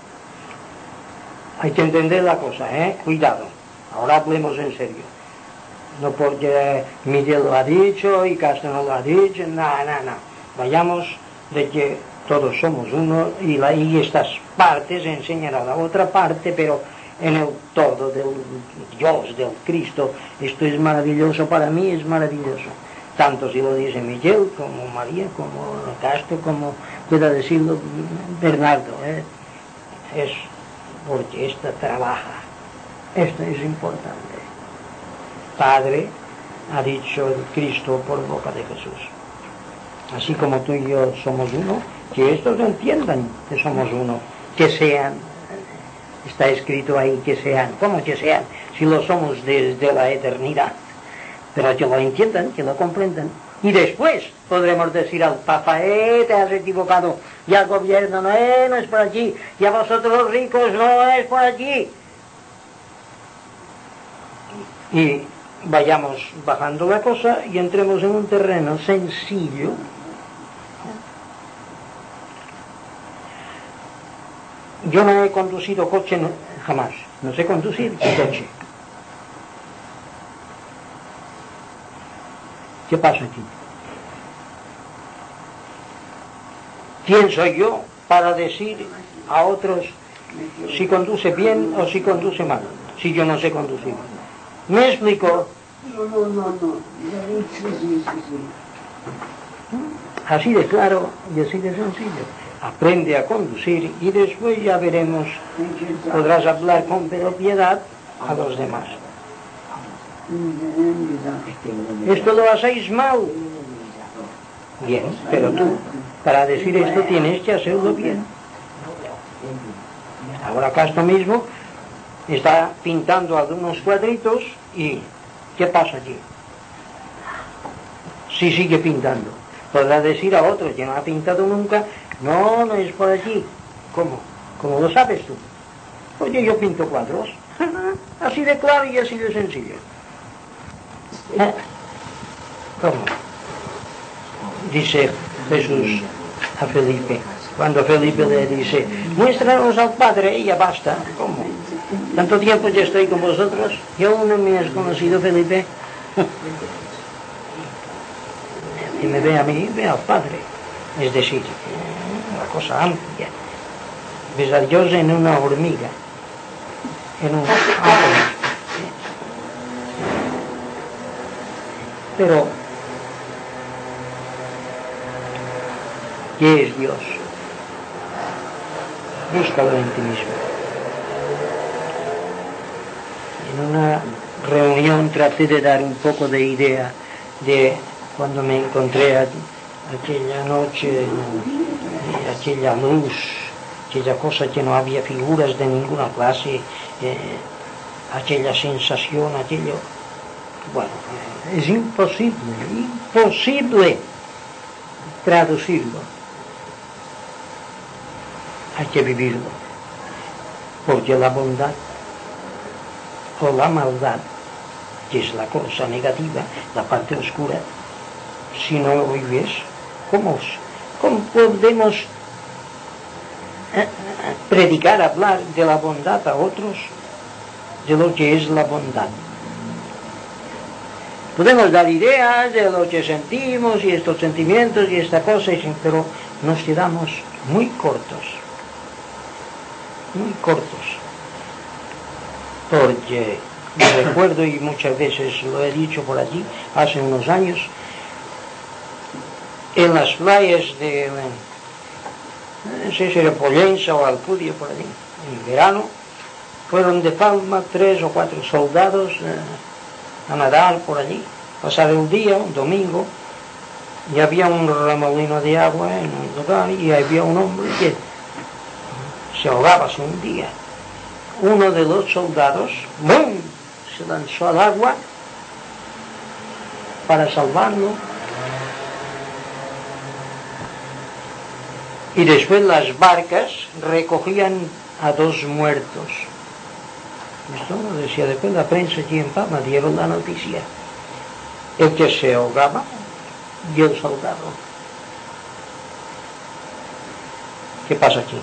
Hay que entender la cosa, ¿eh? Cuidado. Ahora hablemos en serio. No porque Miguel lo ha dicho y Castro no lo ha dicho, nada, nada, nada. Vayamos de que todos somos uno y, la, y estas partes enseñan a la otra parte, pero en el todo del Dios, del Cristo. Esto es maravilloso, para mí es maravilloso. Tanto si lo dice Miguel, como María, como Castro, como pueda decirlo Bernardo. ¿eh? Es porque esta trabaja. Esto es importante. Padre, ha dicho el Cristo por boca de Jesús. Así como tú y yo somos uno, que estos entiendan que somos uno, que sean Está escrito ahí que sean. ¿Cómo que sean? Si lo somos desde la eternidad. Pero que lo entiendan, que lo comprendan. Y después podremos decir al Papa, eh, te has equivocado. Y al gobierno, no, eh, no es por allí. Y a vosotros los ricos, no es por allí. Y vayamos bajando la cosa y entremos en un terreno sencillo. Yo no he conducido coche no, jamás. No sé conducir coche. ¿Qué pasa aquí? ¿Quién soy yo para decir a otros si conduce bien o si conduce mal? Si yo no sé conducir. ¿Me explico? No, no, no, no. Sí, sí, sí. Así de claro y así de sencillo. Aprende a conducir y después ya veremos, podrás hablar con propiedad a los demás. Esto lo hacéis mal. Bien, pero tú, para decir esto tienes que hacerlo bien. Ahora Castro mismo está pintando algunos cuadritos y ¿qué pasa aquí? Si sigue pintando, podrá decir a otro que no ha pintado nunca, no, no es por allí. ¿Cómo? ¿Cómo lo sabes tú? Oye, yo pinto cuadros. Así de claro y así de sencillo. ¿Eh? ¿Cómo? Dice Jesús a Felipe, cuando Felipe le dice, muéstranos al Padre y ya basta. ¿Cómo? Tanto tiempo ya estoy con vosotros y aún no me has conocido, Felipe. Y me ve a mí, ve al Padre. Es decir, una cosa amplia. Ves a Dios en una hormiga, en un átomo. Pero, ¿qué es Dios? Búscalo en ti mismo. En una reunión traté de dar un poco de idea de cuando me encontré a, aquella noche, aquella luz, aquella cosa que no había figuras de ninguna clase, eh, aquella sensación, aquello... Bueno, es imposible, imposible traducirlo. Hay que vivirlo. Porque la bondad o la maldad, que es la cosa negativa, la parte oscura, si no lo vives, ¿cómo, cómo podemos eh, predicar, hablar de la bondad a otros, de lo que es la bondad? Podemos dar ideas de lo que sentimos y estos sentimientos y esta cosa, pero nos quedamos muy cortos, muy cortos. Porque me recuerdo, y muchas veces lo he dicho por allí, hace unos años, en las playas de, no sé si era Pollensa o Alcudia, por allí, en verano, fueron de Palma tres o cuatro soldados eh, a nadar por allí, pasar el día, un domingo, y había un remolino de agua en un lugar y había un hombre que se ahogaba, se hundía. Uno de los soldados, ¡bum!, se lanzó al agua para salvarlo. Y después las barcas recogían a dos muertos. Esto lo decía después la prensa aquí en Palma, dieron la noticia. El que se ahogaba y el soldado. ¿Qué pasa aquí?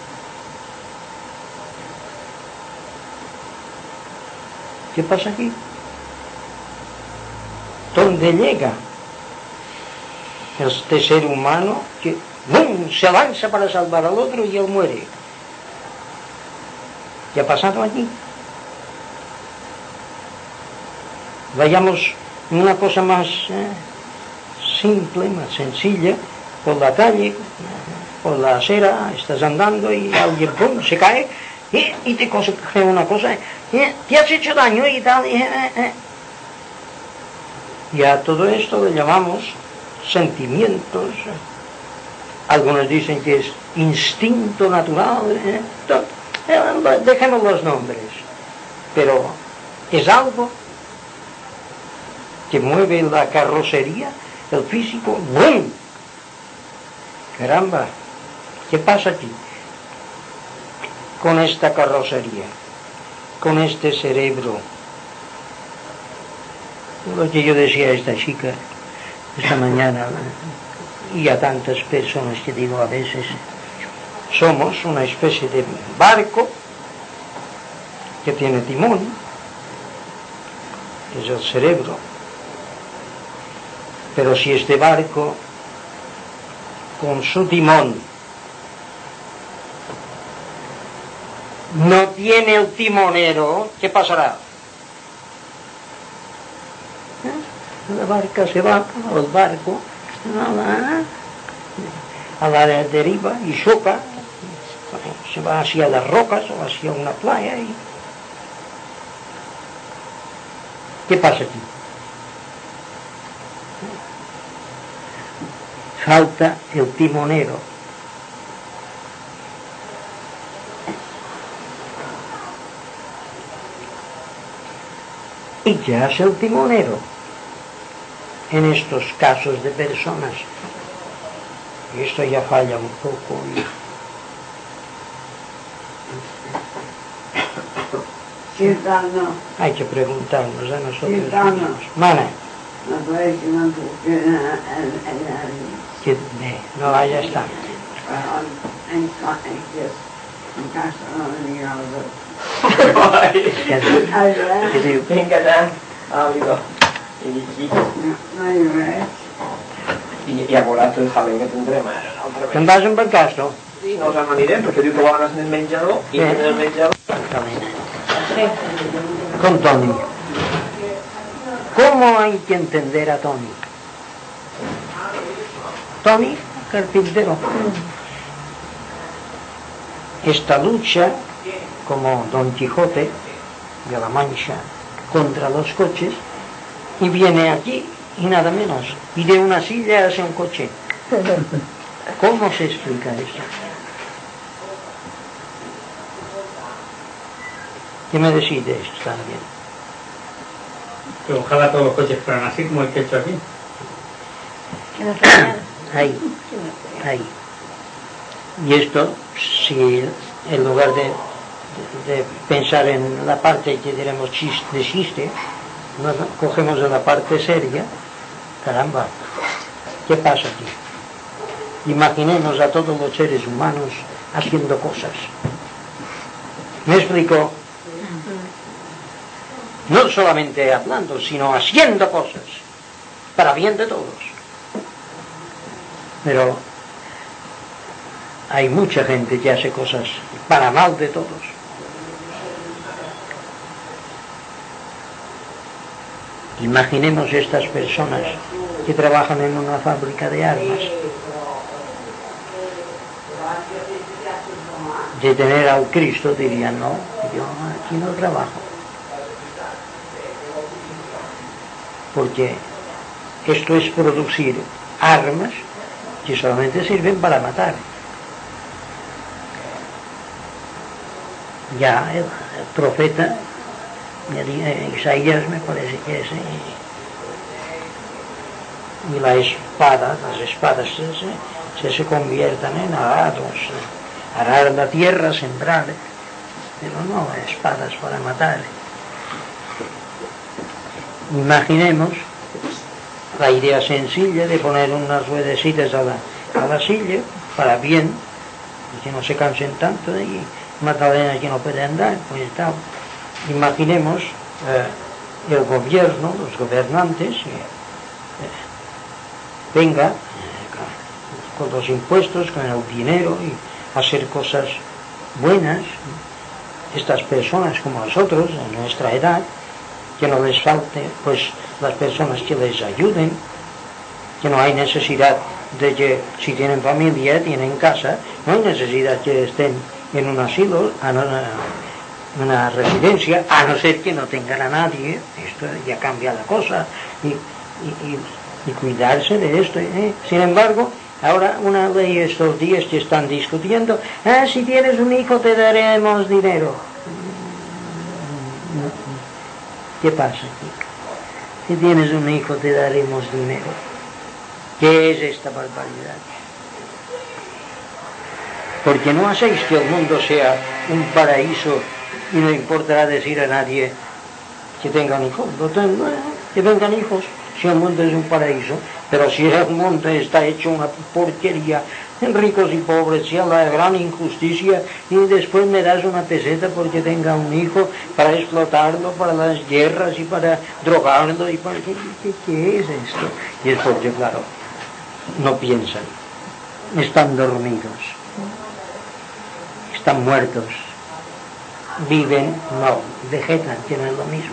¿Qué pasa aquí? ¿Dónde llega este ser humano que ¡bum!, se lanza para salvar al otro y él muere? ¿Qué ha pasado allí? Vayamos en una cosa más eh, simple, más sencilla, por la calle, por la acera, estás andando y alguien ¡pum!, se cae y, y te coge una cosa y te has hecho daño y tal. Y, eh, eh. y a todo esto le llamamos sentimientos. Algunos dicen que es instinto natural. ¿eh? Eh, dejemos los nombres, pero es algo que mueve la carrocería, el físico. ¡Bum! Caramba, ¿qué pasa aquí? Con esta carrocería, con este cerebro. Lo que yo decía a esta chica esta mañana, y a tantas personas que digo a veces, somos una especie de barco que tiene timón, que es el cerebro. Pero si este barco, con su timón, no tiene el timonero, ¿qué pasará? La barca se va, el barco a la deriva y choca, se va hacia las rocas o hacia una playa. Y... ¿qué pasa aquí? Falta el timonero. ¿Y qué hace el timonero en estos casos de personas? Y esto ya falla un poco. Ciudadano. Hay que preguntarnos a nosotros Ciudadano. mismos. Mana, No puede que no te quede en que, no, ya está. en casa no me algo. ¿Qué digo? Vinga, Dan. Ah, digo. I, No hay res. i, i a veure, tu saben que tindrem ara un altre Te'n vas amb el caso? Sí, no us n'anirem, perquè diu que volen anar al menjador, i Eh. en el menjador... Con Tony. ¿Cómo hay que entender a Tony? Tony, carpintero. Esta lucha, como Don Quijote de la Mancha, contra los coches, y viene aquí y nada menos, y de una silla hace un coche. ¿Cómo se explica eso? ¿Qué me decís de esto también? Que ojalá todos los coches fueran así como el que he hecho aquí. Ahí, ahí. Y esto, si en lugar de, de, de pensar en la parte que diremos chiste, de chiste, no, no, cogemos en la parte seria, caramba, ¿qué pasa aquí? Imaginemos a todos los seres humanos haciendo cosas. ¿Me explico? No solamente hablando, sino haciendo cosas, para bien de todos. Pero hay mucha gente que hace cosas para mal de todos. Imaginemos estas personas que trabajan en una fábrica de armas. De tener al Cristo dirían, no, yo aquí no trabajo. Porque esto es producir armas que solamente sirven para matar. Ya el, el profeta Isaías, me parece que es, y, y la espada, las espadas se, se, se conviertan en arados, arar la tierra, sembrar, pero no espadas para matar. Imaginemos la idea sencilla de poner unas ruedecitas a la, a la silla para bien, y que no se cansen tanto, y Magdalena que no puede andar, pues está. Imaginemos eh, el gobierno, los gobernantes, eh, venga eh, con los impuestos, con el dinero, y hacer cosas buenas. Estas personas como nosotros, en nuestra edad, que no les falte, pues, las personas que les ayuden, que no hay necesidad de que, si tienen familia, tienen casa, no hay necesidad que estén en un asilo, en una residencia, a no ser que no tengan a nadie. Esto ya cambia la cosa, y, y, y, y cuidarse de esto. ¿eh? Sin embargo, Ahora, una de estos días que están discutiendo, ah, si tienes un hijo te daremos dinero. ¿Qué pasa aquí? Si tienes un hijo te daremos dinero. ¿Qué es esta barbaridad? Porque no hacéis que el mundo sea un paraíso y no importará decir a nadie que tengan hijos. Que tengan hijos, si el mundo es un paraíso. Pero si el mundo está hecho una porquería, ricos y pobres, si es la gran injusticia, y después me das una peseta porque tenga un hijo para explotarlo, para las guerras y para drogarlo, y para... ¿Qué, qué, qué es esto? Y es porque, claro, no piensan, están dormidos, están muertos, viven, no, vegetan, que no es lo mismo.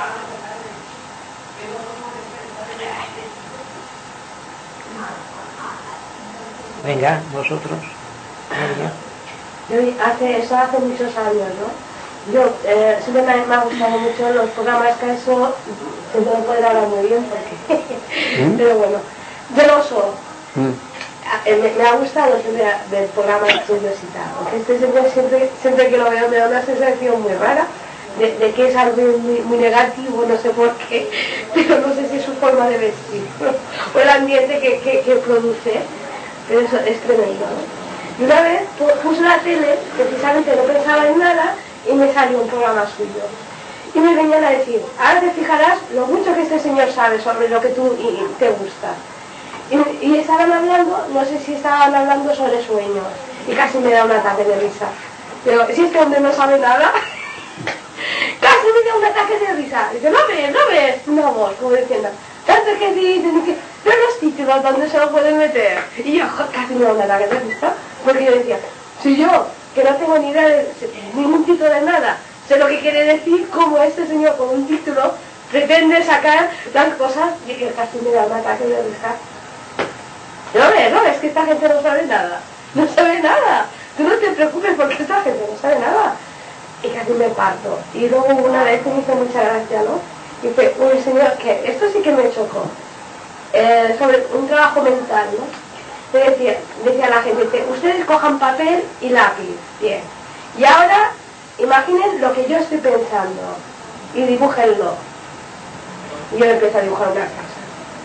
Venga, vosotros. Venga. Yo hace, eso hace muchos años, ¿no? Yo eh, siempre me, me ha gustado mucho los programas que eso, siempre me pueden hablar muy bien porque... ¿Mm? Pero bueno, del oso. ¿Mm? Me, me ha gustado siempre del programa de estudios y tal, porque este siempre, siempre, siempre que lo veo me da una sensación muy rara de, de que es algo muy, muy negativo, no sé por qué, pero no sé si es su forma de vestir o el ambiente que, que, que produce. Pero eso es tremendo, ¿no? Y una vez puse la tele, precisamente no pensaba en nada, y me salió un programa suyo. Y me venían a decir, ahora te fijarás lo mucho que este señor sabe sobre lo que tú y, y te gusta. Y, y estaban hablando, no sé si estaban hablando sobre sueños, y casi me da un ataque de risa. Pero si este hombre no sabe nada, casi me da un ataque de risa. Dice, no ves, no ves, no vos, como diciendo, tanto que dicen que... pero los títulos, ¿dónde se lo pueden meter? Y yo casi me da un ataque de risa, porque yo decía, si yo, que no tengo ni idea de ningún título de nada, sé lo que quiere decir, como este señor con un título pretende sacar las cosas, y que casi me da un ataque de risa. No ves, no ves que esta gente no sabe nada, no sabe nada, tú no te preocupes porque esta gente no sabe nada. Y casi me parto. Y luego una vez me hizo mucha gracia, ¿no? Y fue un señor que, esto sí que me chocó, eh, sobre un trabajo mental, ¿no? Le decía, decía a la gente, dice, ustedes cojan papel y lápiz, bien, y ahora imaginen lo que yo estoy pensando y dibújenlo. Y yo empecé a dibujar una casa.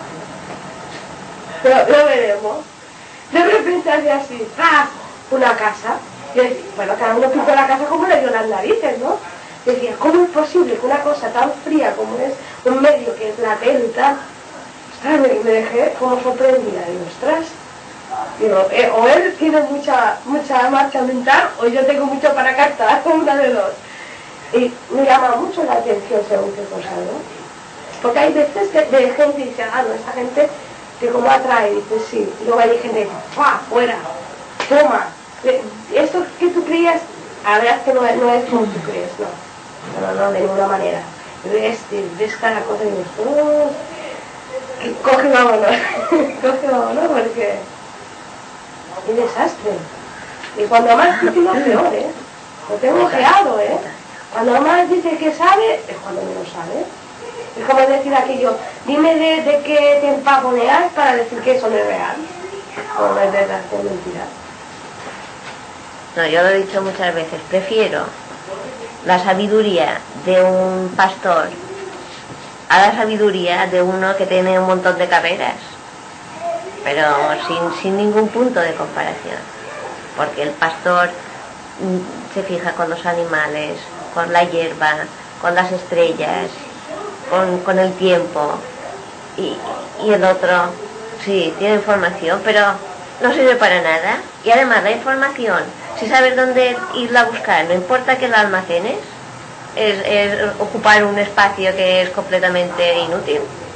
Pero lo veremos. De repente hacía así, ¡ah! Una casa. Y yo decía, bueno, cada uno pintó la casa como le dio las narices, ¿no? Decía, ¿cómo es posible que una cosa tan fría como es un medio que es la tele y tal? Ostras, me, me dejé como sorprendida. Digo, ostras, digo, eh, o él tiene mucha mucha marcha mental o yo tengo mucho para captar, una de dos. Y me llama mucho la atención según qué cosa, ¿no? Porque hay veces que de gente dice, ah, no, esta gente que como atrae, dice, sí. Y luego hay gente que dice, ¡fua! Fuera, toma. Esto que tú creías, la verdad es que no es, no es como tú crees, no. No, no, de ninguna manera. Ves, ves cada cosa y dices, oh, coge vámonos, coge vámonos porque qué desastre. Y cuando más título peor, ¿eh? Lo tengo ojeado, ¿eh? Cuando más dice que sabe, es cuando menos sabe. Es como decir aquello, dime de, de qué te empaponeas para decir que eso no es real. O no es verdad, es mentira. No, yo lo he dicho muchas veces, prefiero la sabiduría de un pastor a la sabiduría de uno que tiene un montón de carreras, pero sin, sin ningún punto de comparación, porque el pastor se fija con los animales, con la hierba, con las estrellas, con, con el tiempo, y, y el otro sí, tiene información, pero no sirve para nada. Y además la información, si sabes dónde irla a buscar, no importa que la almacenes, es, es ocupar un espacio que es completamente inútil.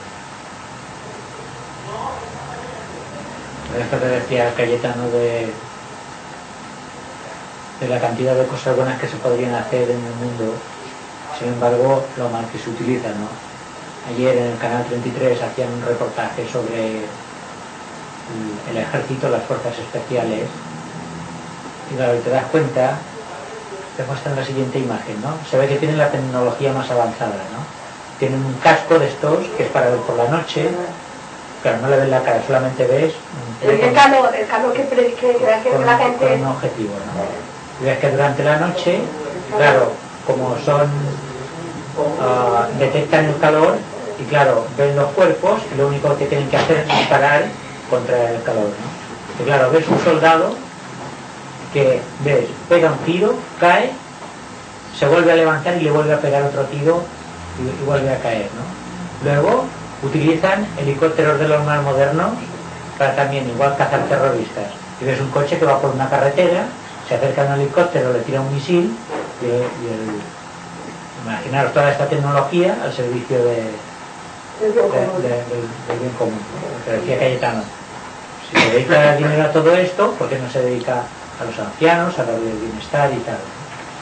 Esto que decía Cayetano de, de la cantidad de cosas buenas que se podrían hacer en el mundo, sin embargo, lo mal que se utiliza, ¿no? Ayer en el canal treinta y tres hacían un reportaje sobre el ejército, las fuerzas especiales, y claro, te das cuenta, te muestran la siguiente imagen, ¿no? Se ve que tienen la tecnología más avanzada, ¿no? Tienen un casco de estos que es para ver por la noche, claro, no le ves la cara, solamente ves un El calor, el calor que, pre- que, que, que con, la con gente... un objetivo, ¿no? Y ves que durante la noche, claro, como son, uh, detectan el calor y claro, ven los cuerpos y lo único que tienen que hacer es disparar contra el calor, ¿no? Y claro, ves un soldado que, ves, pega un tiro, cae, se vuelve a levantar y le vuelve a pegar otro tiro y, y vuelve a caer, ¿no? Luego utilizan helicópteros de los más modernos para también igual cazar terroristas. Y ves un coche que va por una carretera, se acerca a un helicóptero, le tira un misil y, y el, imaginaros toda esta tecnología al servicio de, de, de, del, del bien común, ¿no? Que decía Cayetano, si se dedica el dinero a todo esto, ¿por qué no se dedica a los ancianos, a la del bienestar y tal, ¿no?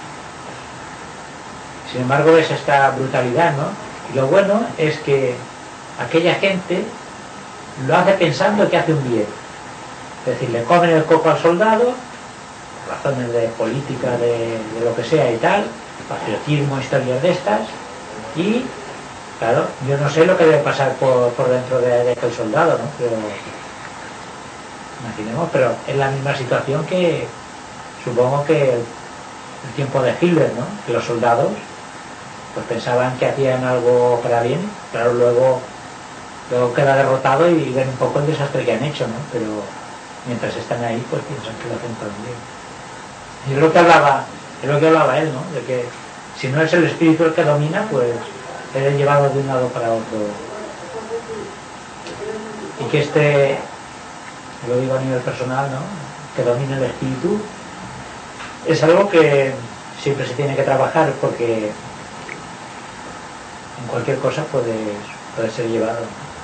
Sin embargo ves esta brutalidad, ¿no? Y lo bueno es que aquella gente lo hace pensando que hace un bien. Es decir, le comen el coco al soldado, por razones de política, de, de lo que sea y tal, patriotismo, historias de estas, y claro, yo no sé lo que debe pasar por, por dentro de, de aquel soldado, ¿no? Pero imaginemos, pero es la misma situación que supongo que el, el tiempo de Hitler, ¿no? Que los soldados pues pensaban que hacían algo para bien, claro, luego luego queda derrotado y ven un poco el desastre que han hecho, ¿no? Pero mientras están ahí pues piensan que lo hacen todo bien. Y es lo que hablaba, es lo que hablaba él, ¿no? De que si no es el espíritu el que domina, pues es llevado de un lado para otro. Y que este, lo digo a nivel personal, ¿no? Que domine el espíritu es algo que siempre se tiene que trabajar, porque en cualquier cosa puede, puede ser llevado.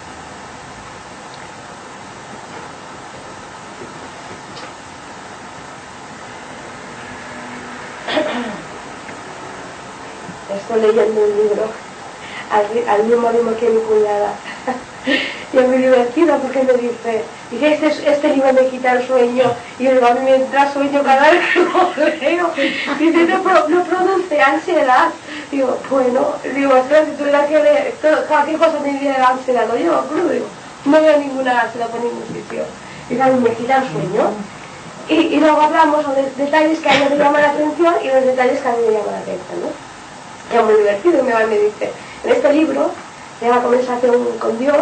Estoy leyendo un libro al, al mismo ritmo que mi cuñada. Y es muy divertido porque me dice, dice este, este libro me quita el sueño, y yo digo, a mí me entra sueño cada vez que lo leo. Dice, no, pro, no produce ansiedad. Digo, bueno, digo, espera, si tuviera que leer, todo, cualquier cosa me diera ansiedad, lo llevo crudo, digo, no veo ninguna ansiedad por ningún sitio. Dice, a mí me quita el sueño. Y, y luego hablamos de detalles que a mí me llaman la atención y los detalles que a mí me llaman la atención, ¿no? Y es muy divertido, y me va y me dice, en este libro, se llama Conversación con Dios,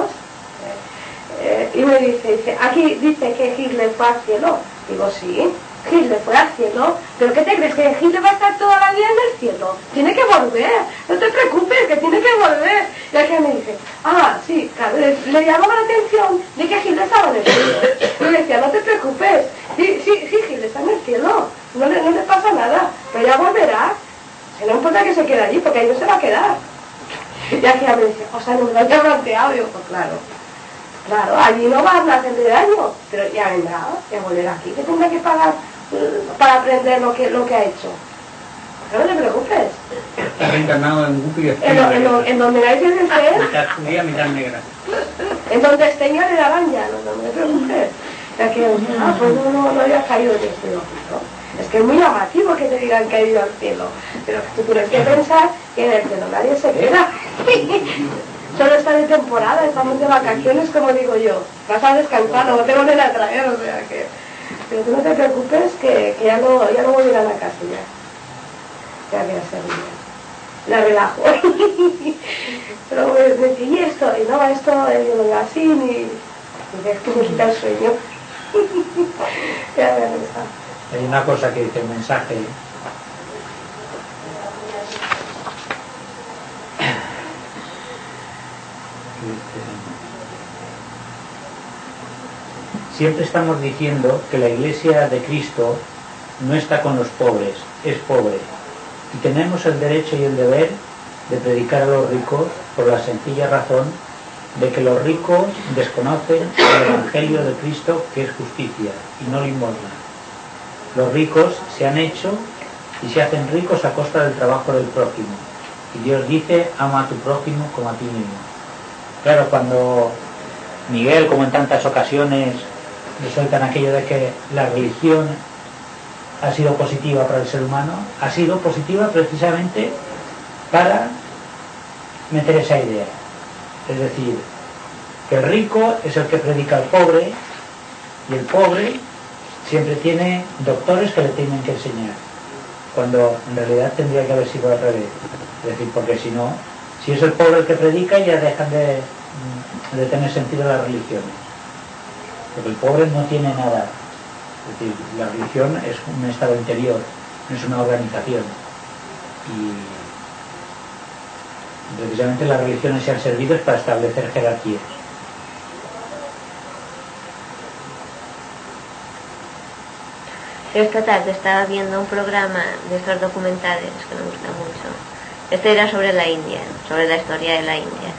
eh, y me dice, dice, aquí dice que Hitler fue al cielo. Digo, sí, Hitler fue al cielo, pero ¿qué te crees? ¿Que Hitler va a estar toda la vida en el cielo? Tiene que volver, no te preocupes, que tiene que volver. Y aquí me dice, ah, sí, claro, le, le llamaba la atención de que Hitler estaba en el cielo. Y le decía, no te preocupes, sí, sí, sí, Hitler está en el cielo, no le, no le pasa nada, pero ya volverá. Que no importa que se quede allí, porque ahí no se va a quedar. Y aquí me dice, o sea, no me lo había planteado. Digo, pues claro, claro, allí no va a hacer de daño, pero ya vendrá, ya volverá aquí, que tendrá que pagar uh, para aprender lo que, lo que ha hecho. No te preocupes. Está reencarnado en Guppy. En, lo, en, lo, en donde nadie se ser, mitad judía, mitad negra. en donde estén ya le darán ya, no, no te preocupes. Ya que, ah, pues no, no, no había caído en este lógico. Es que es muy llamativo que te digan que ha ido al cielo, pero tú tienes que pensar que en el cielo nadie se queda. Solo está de temporada, estamos de vacaciones, como digo yo. Vas a descansar, no tengo ni a traer, o sea que... Pero tú no te preocupes, que, que ya no, ya no voy a ir a la casa ya. Ya voy a ser bien. La relajo. Pero me decía, ¿y esto? Y no, esto, yo lo veo así, ni... Y es que me quita el sueño. Ya voy a pensar. Hay una cosa que dice el mensaje. Siempre estamos diciendo que la Iglesia de Cristo no está con los pobres, es pobre. Y tenemos el derecho y el deber de predicar a los ricos por la sencilla razón de que los ricos desconocen el Evangelio de Cristo, que es justicia, y no limosna. Los ricos se han hecho y se hacen ricos a costa del trabajo del prójimo. Y Dios dice, ama a tu prójimo como a ti mismo. Claro, cuando Miguel, como en tantas ocasiones, resueltan aquello de que la religión ha sido positiva para el ser humano, ha sido positiva precisamente para meter esa idea. Es decir, que el rico es el que predica al pobre y el pobre siempre tiene doctores que le tienen que enseñar, cuando en realidad tendría que haber sido al revés. Es decir, porque si no, si es el pobre el que predica, ya dejan de, de tener sentido las religiones, porque el pobre no tiene nada. Es decir, la religión es un estado interior, no es una organización, y precisamente las religiones se han servido para establecer jerarquías. Esta tarde estaba viendo un programa de estos documentales que me gusta mucho. Este era sobre la India, sobre la historia de la India.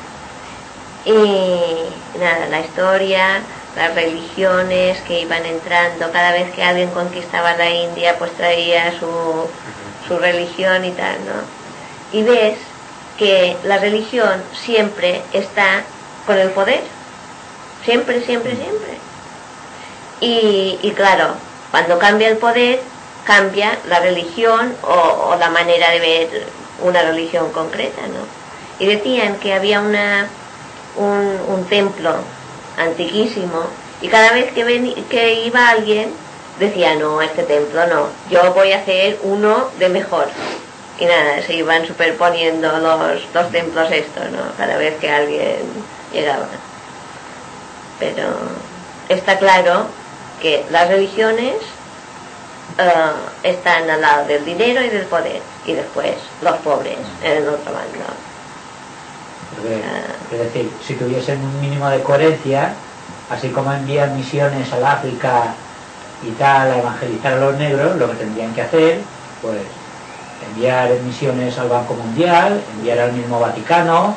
Y nada, la historia, las religiones que iban entrando, cada vez que alguien conquistaba la India, pues traía su, su religión y tal, ¿no? Y ves que la religión siempre está con el poder. Siempre, siempre, siempre. Y, y claro, cuando cambia el poder, cambia la religión o, o la manera de ver una religión concreta, ¿no? Y decían que había una, un, un templo antiquísimo y cada vez que, ven, que iba alguien decía, no, este templo no, yo voy a hacer uno de mejor. Y nada, se iban superponiendo los, los templos estos, ¿no? Cada vez que alguien llegaba. Pero está claro que las religiones uh, están al lado del dinero y del poder, y después los pobres en el otro bando. Porque, uh, es decir, si tuviesen un mínimo de coherencia, así como envían misiones al África y tal a evangelizar a los negros, lo que tendrían que hacer, pues enviar misiones al Banco Mundial, enviar al mismo Vaticano,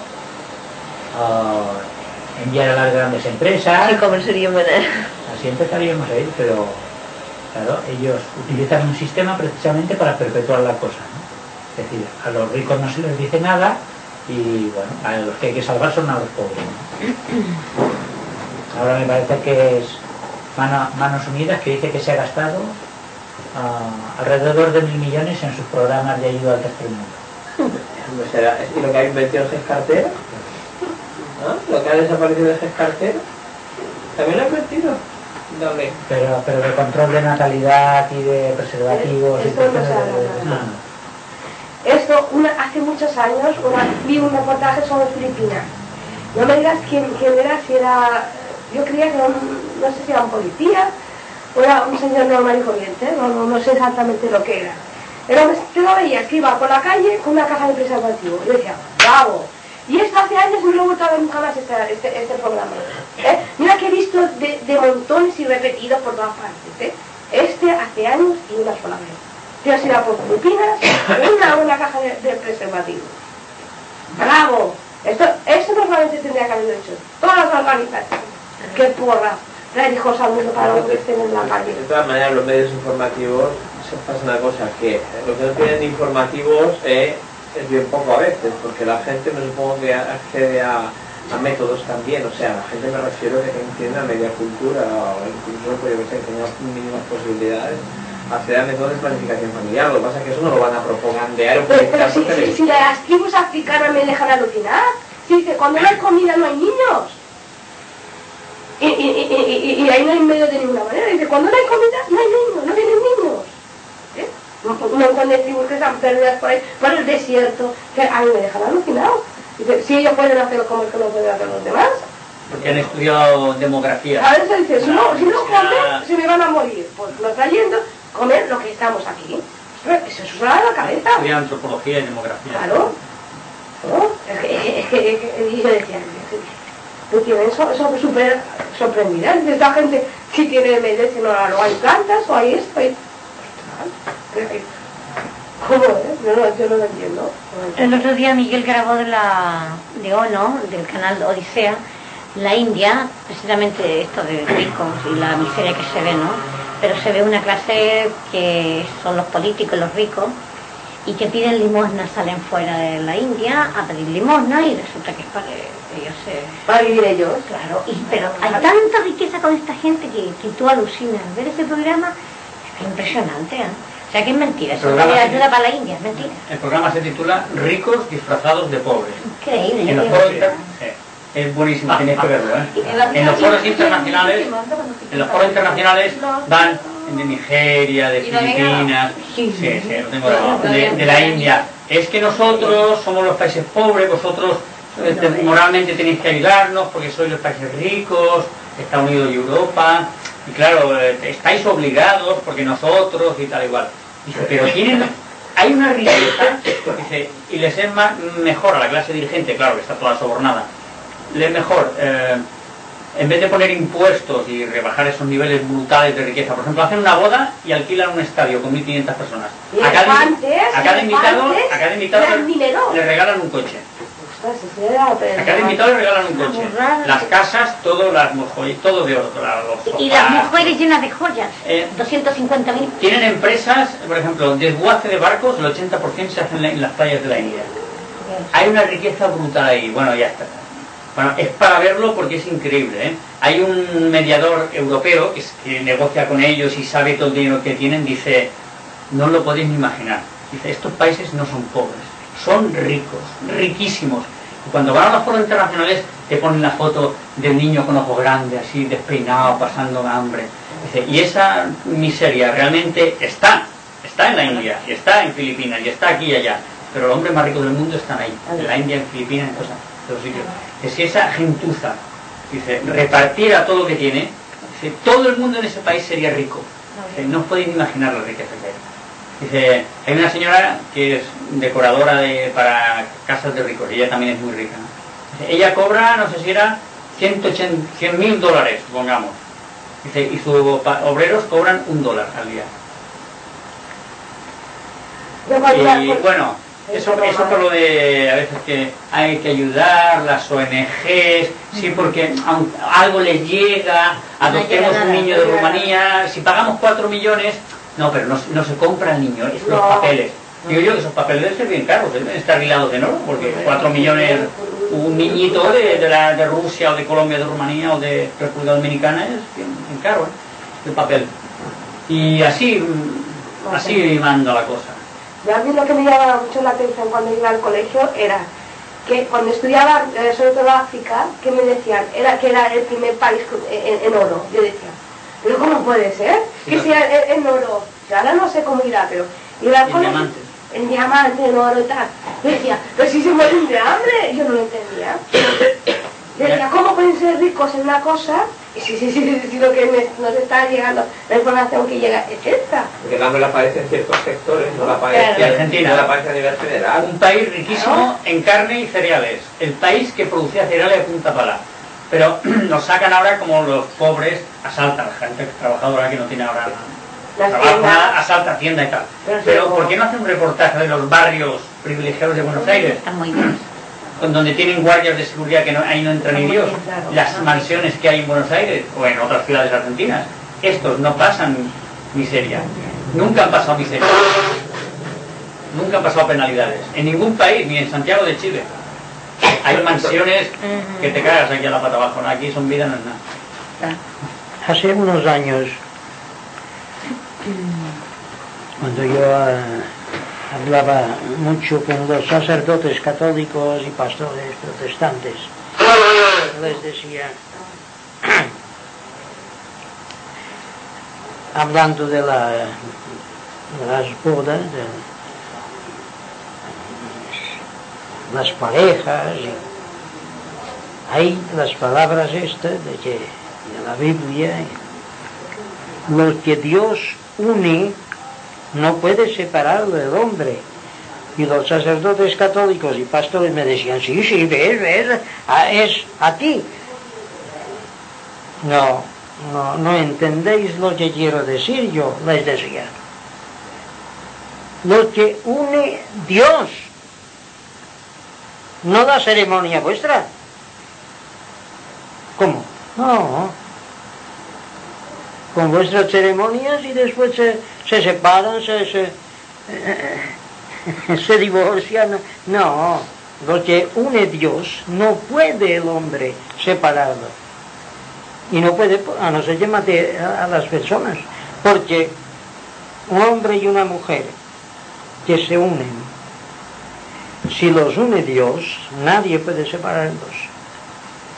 uh, enviar a las grandes empresas. Sí, como sería buena. Así empezaríamos a ir, pero claro, ellos utilizan un sistema precisamente para perpetuar la cosa, ¿no? Es decir, a los ricos no se les dice nada y bueno, a los que hay que salvar son a los pobres, ¿no? Ahora me parece que es Mano, Manos Unidas, que dice que se ha gastado uh, alrededor de mil millones en sus programas de ayuda al tercer mundo. ¿Y lo que ha invertido es cartera? ¿No? ¿Lo que ha desaparecido es cartera? ¿También lo ha invertido? ¿Dónde? Pero, pero de control de natalidad y de preservativos... Esto y no se habla de... nada. No. Esto, una, hace muchos años, una, vi un reportaje sobre Filipinas. No me digas quién, quién era, si era... Yo creía que no, no sé si era un policía o era un señor normal y corriente, no, no, no sé exactamente lo que era. Pero yo lo veía que iba por la calle con una caja de preservativo. Yo decía, ¡bravo! Y esto hace años y no lo he vuelto a ver nunca más este, este, este programa. ¿Eh? Mira que he visto de, de montones y repetidos por todas partes. ¿eh? Este hace años y una sola vez. Yo si iba por Filipinas, una buena caja de, de preservativos. ¡Bravo! Esto, eso normalmente tendría que haberlo hecho todas las organizaciones. ¡Qué porra! Traer hijos al mundo para los que estén en la calle. De todas maneras, los medios informativos, se pasa una cosa, que los que no tienen informativos eh, es bien poco a veces, porque la gente me supongo que accede a, a métodos también, o sea, la gente me refiero que entiende a media cultura, o incluso, pues yo que sé, que tenga mínimas posibilidades, acceder a métodos de planificación familiar. Lo que pasa es que eso no lo van a propagandear o Pero, pero si, porque si, si las tribus africanas me dejan alucinar, si dice, cuando no hay comida no hay niños. Y, y, y, y, y ahí no hay medio de ninguna manera. Dice, cuando no hay comida no hay niños, no vienen niños. ¿Eh? Un montón de tribus que están perdidas por ahí, por el desierto, que a mí me dejan alucinado. Dice, si ellos pueden hacerlo como es que no pueden hacer los demás. Porque han estudiado demografía. A veces dice, si no, si no comen, se me van a morir. Pues no trayendo, comer lo que estamos aquí. Eso es una la cabeza. Estudia antropología y demografía. Claro. ¿No? Es que, es que, es que, y yo decía, tú tienes eso, eso súper sorprendida. Esta gente si tiene medio, si no, no hay plantas o hay esto. Hay... ¿Cómo es? Yo no, yo no lo entiendo. El otro día Miguel grabó de la de ONO, del canal Odisea, la India, precisamente esto de ricos y la miseria que se ve, ¿no? Pero se ve una clase que son los políticos, los ricos, y que piden limosna, salen fuera de la India a pedir limosna y resulta que es para que ellos se... Para vivir ellos. Claro, y, pero hay tanta riqueza con esta gente que, que tú alucinas. Ver ese programa es impresionante, ¿eh? O sea que es mentira, eso no ayuda para la India, es mentira. El programa se titula Ricos disfrazados de pobres. Increíble. En los ¿no? foros, eh, Es buenísimo, tenéis que verlo, ¿eh? En los foros internacionales, en los foros internacionales van de Nigeria, de Filipinas, sí, sí, lo tengo de, de la India. Es que nosotros somos los países pobres, vosotros eh, moralmente tenéis que ayudarnos porque sois los países ricos, Estados Unidos y Europa, y claro, eh, estáis obligados porque nosotros y tal igual. Dice, pero tienen, hay una riqueza, dice, y les es más, mejor a la clase dirigente, claro que está toda sobornada, les es mejor, eh, en vez de poner impuestos y rebajar esos niveles brutales de riqueza, por ejemplo, hacen una boda y alquilan un estadio con mil quinientas personas. A cada, a cada invitado, a cada invitado le, le regalan un coche. A cada invitado le regalan un coche. Las casas, todo, las joyas, todo de oro. Los sofás, y las mujeres llenas de joyas. Eh, doscientos cincuenta mil. Tienen empresas, por ejemplo, desguace de barcos, el ochenta por ciento se hacen en las playas de la India. Hay una riqueza brutal ahí. Bueno, ya está. Bueno, es para verlo porque es increíble, ¿eh? Hay un mediador europeo que, es, que negocia con ellos y sabe todo el dinero que tienen, dice, no lo podéis ni imaginar. Dice, estos países no son pobres, son ricos, riquísimos. Y cuando van a los foros internacionales te ponen la foto del niño con ojos grandes, así despeinado, pasando hambre. Dice, y esa miseria realmente está, está en la India, y está en Filipinas, y está aquí y allá. Pero los hombres más ricos del mundo están ahí, en la India, en Filipinas, en cosas. Que si esa gentuza, dice, repartiera todo lo que tiene, dice, todo el mundo en ese país sería rico. Dice, no podéis imaginar la riqueza que hay. Dice, hay una señora que es decoradora de, para casas de ricos, y ella también es muy rica. Dice, ella cobra, no sé si era cien mil dólares, supongamos. Dice, y sus obreros cobran un dólar al día. Y bueno, Eso, eso por lo de a veces que hay que ayudar, las O N Ges, sí, porque algo les llega, adoptemos un niño de Rumanía, si pagamos cuatro millones, no, pero no, no se compra el niño, es los papeles. Digo yo que esos papeles deben ser bien caros, deben estar hilados de oro, porque cuatro millones, un niñito de, de, la, de Rusia o de Colombia, de Rumanía o de República Dominicana es bien, bien caro, ¿eh? El papel. Y así, así manda la cosa. Y a mí lo que me llamaba mucho la atención cuando iba al colegio era que cuando estudiaba, eh, sobre todo África, que me decían era que era el primer país en, en oro. Yo decía, ¿pero cómo puede ser? Que sea en, en oro. Yo ahora no sé cómo irá, pero iba al colegio. Diamante. En diamante, en oro y tal. Yo decía, pero si se mueren de hambre. Yo no lo entendía. Yo decía, ¿cómo pueden ser ricos en una cosa? Y sí, sí, sí, sí, sí, lo que me, nos está llegando, la información que llega es esta. Porque el hambre la padece en ciertos sectores, no la padece, claro. Argentina, no la padece a nivel general. Un país riquísimo, claro, en carne y cereales. El país que producía cereales de punta pala. Pero nos sacan ahora como los pobres, asaltan, la gente trabajadora que no tiene ahora trabajo, nada, asalta Hacienda y tal. Pero, Pero ¿por qué no hace un reportaje de los barrios privilegiados de Buenos Aires? Está muy bien. Donde tienen guardias de seguridad que no, ahí no entra ni Dios, las mansiones que hay en Buenos Aires o en otras ciudades argentinas, estos no pasan miseria, nunca han pasado miseria, nunca han pasado penalidades, en ningún país, ni en Santiago de Chile. Hay mansiones que te cagas aquí a la pata abajo, ¿no? Aquí son vida, no es nada. Hace unos años, cuando yo uh, hablaba mucho con los sacerdotes católicos y pastores protestantes, les decía, hablando de, la, de las bodas, de las parejas, y hay las palabras estas de que de la Biblia, lo que Dios une no puede separarlo del hombre. Y los sacerdotes católicos y pastores me decían, sí, sí, ves, ves, es a ti. No, no, no entendéis lo que quiero decir yo, les decía. Lo que une Dios, no la ceremonia vuestra. ¿Cómo? No. Con vuestras ceremonias y después se, se separan, se, se, eh, se divorcian. No, lo que une Dios no puede el hombre separarlo. Y no puede, a no ser que mate a, a las personas. Porque un hombre y una mujer que se unen, si los une Dios, nadie puede separarlos.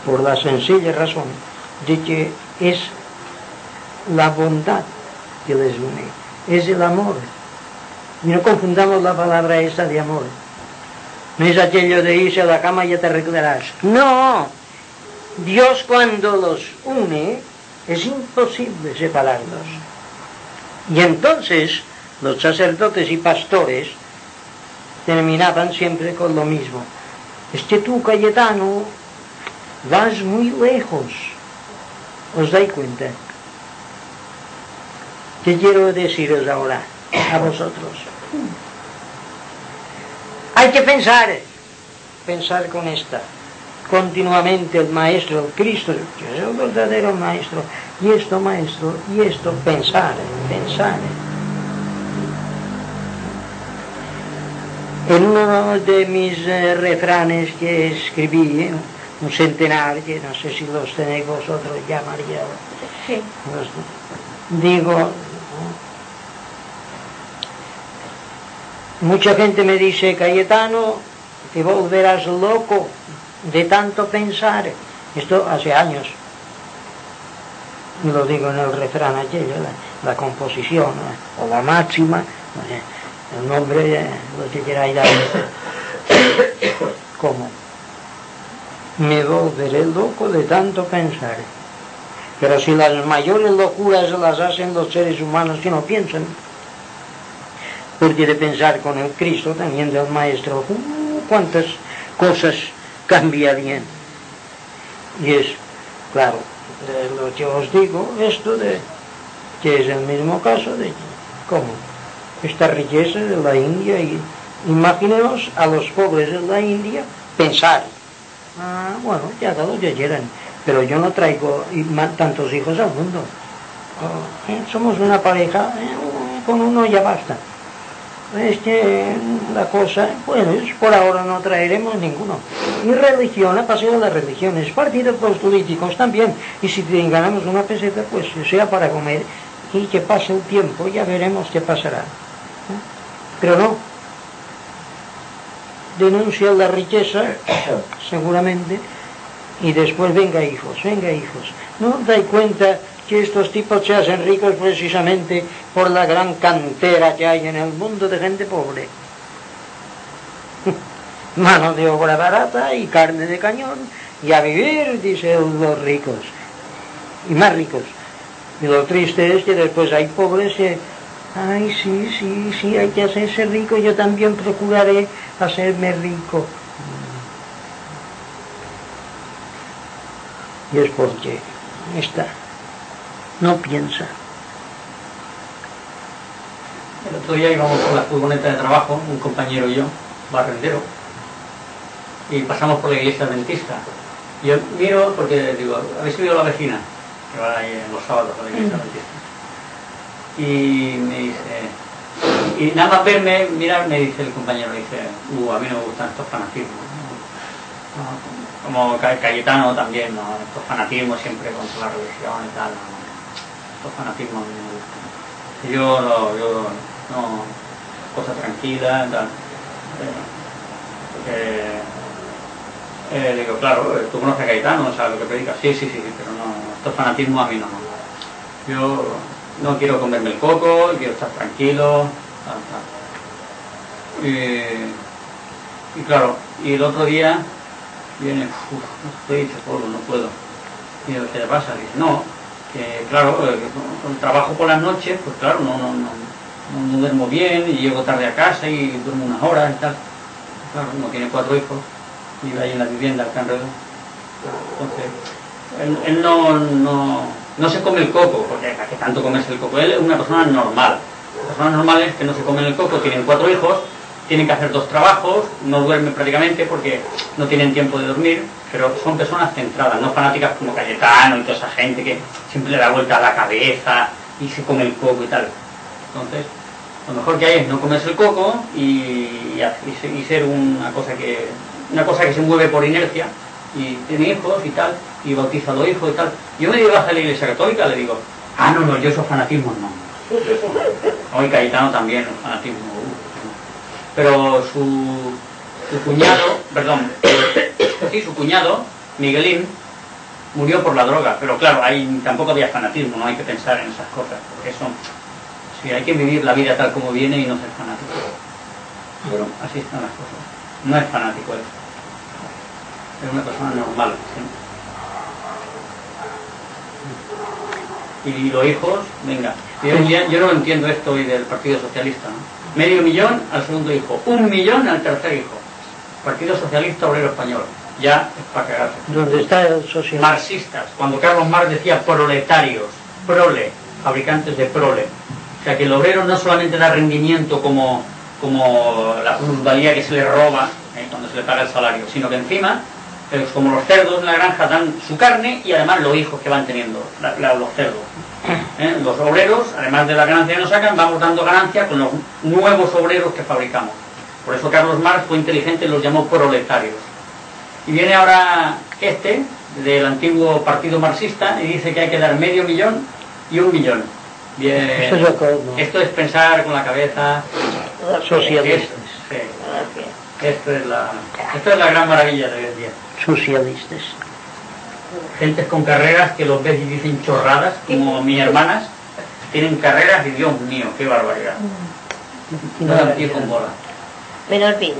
por la sencilla razón de que es la bondad que les une, es el amor. Y no confundamos la palabra esa de amor. No es aquello de irse a la cama y ya te arreglarás. No, Dios cuando los une es imposible separarlos. Y entonces los sacerdotes y pastores terminaban siempre con lo mismo. Es que tú, Cayetano, vas muy lejos. ¿Os dais cuenta? ¿Qué quiero deciros ahora a vosotros? Hay que pensar, pensar con esta. Continuamente el maestro, el Cristo, que es el verdadero maestro, y esto maestro, y esto, pensar, pensar. En uno de mis eh, refranes que escribí, eh, un centenar, que no sé si los tenéis vosotros ya, María, Sí. los, digo, mucha gente me dice, Cayetano, te volverás loco de tanto pensar. Esto hace años. Lo digo en el refrán aquello, la, la composición, ¿no? O la máxima, el nombre, lo que queráis dar. ¿Cómo? Me volveré loco de tanto pensar. Pero si las mayores locuras las hacen los seres humanos que no piensan, porque de pensar con el Cristo, también del Maestro, uh, cuántas cosas cambiarían. Y es, claro, de lo que os digo, esto de que es el mismo caso de, ¿cómo? Esta riqueza de la India, y imaginemos a los pobres de la India pensar, ah, bueno, ya todo lo que quieran, pero yo no traigo tantos hijos al mundo. Oh, eh, somos una pareja, eh, con uno ya basta. Es que la cosa, bueno, por ahora no traeremos ninguno. Y religión, ha pasado las religiones, partidos políticos también. Y si ganamos una peseta, pues sea para comer y que pase el tiempo, ya veremos qué pasará. Pero no. Denuncia la riqueza, seguramente, y después venga hijos, venga hijos. ¿No os dais cuenta que estos tipos se hacen ricos precisamente por la gran cantera que hay en el mundo de gente pobre? Mano de obra barata y carne de cañón, y a vivir, dicen los ricos, y más ricos. Y lo triste es que después hay pobres que, ay, sí, sí, sí, hay que hacerse rico, yo también procuraré hacerme rico. Y es porque está, no piensa. El otro día íbamos con la furgoneta de trabajo, un compañero y yo, barrendero, y pasamos por la iglesia adventista. Y yo miro, porque digo, ¿habéis oído a la vecina? Que va ahí en los sábados a la iglesia adventista. Y me dice, y nada más verme, mirar, me dice el compañero, dice, uh, a mí no me gustan estos fanatismos. ¿No? Como Cayetano también, ¿no? Estos fanatismos siempre contra la religión y tal, ¿no? Estos fanatismos a mí no me gustan. Y yo no, yo no, cosa tranquila y tal. Eh, eh, le digo, claro, tú conoces a Cayetano, ¿sabes lo que predica? Sí, sí, sí, pero no, estos fanatismos a mí no, no. Yo no quiero comerme el coco, quiero estar tranquilo, tal, tal. Y, y claro, y el otro día viene, uff, estoy hecho polvo, no puedo. Y digo, ¿qué le pasa? Dice, no, que claro, con el trabajo por las noches, pues claro, no, no, no, no duermo bien, y llego tarde a casa y duermo unas horas y tal. Claro, uno tiene cuatro hijos, vive ahí en la vivienda acá en Redón. Entonces, él, él no, no, no se come el coco, porque ¿para qué tanto comerse el coco? Él es una persona normal. Las personas normales que no se comen el coco, tienen cuatro hijos, tienen que hacer dos trabajos, no duermen prácticamente porque no tienen tiempo de dormir, pero son personas centradas, no fanáticas como Cayetano y toda esa gente que siempre le da vuelta a la cabeza y se come el coco y tal. Entonces, lo mejor que hay es no comerse el coco y, y, y ser una cosa que una cosa que se mueve por inercia, y tiene hijos y tal, y bautiza a los hijos y tal. Yo me digo a la iglesia católica, le digo, ah, no, no, yo esos fanatismos no. Hoy Cayetano también, los fanatismos. Pero su, su cuñado, perdón, sí, su cuñado, Miguelín, murió por la droga, pero claro, ahí tampoco había fanatismo, no hay que pensar en esas cosas, porque eso, sí, hay que vivir la vida tal como viene y no ser fanático. Pero así están las cosas. No es fanático él, es una persona normal. ¿Sí? Y los hijos, venga, yo, yo no entiendo esto hoy del Partido Socialista, ¿no? Medio millón al segundo hijo, un millón al tercer hijo. Partido Socialista Obrero Español, ya es para cagarse. ¿Dónde está el socialismo? Marxistas, cuando Carlos Marx decía proletarios, prole, fabricantes de prole. O sea que el obrero no solamente da rendimiento como, como la plusvalía que se le roba eh, cuando se le paga el salario, sino que encima, eh, como los cerdos en la granja dan su carne y además los hijos que van teniendo, la, la, los cerdos. ¿Eh? Los obreros, además de la ganancia que nos sacan, vamos dando ganancia con los nuevos obreros que fabricamos. Por eso Carlos Marx fue inteligente y los llamó proletarios. Y viene ahora este, del antiguo partido marxista, y dice que hay que dar medio millón y un millón. Bien, Eso es lo que, no. Esto es pensar con la cabeza. Socialistas. Sí. Esto es la, esto es la gran maravilla de hoy en día. Socialistas. Gentes con carreras que los ves y dicen chorradas, como mis hermanas, tienen carreras y Dios mío, qué barbaridad. No dan pie con bola. Menor pinta.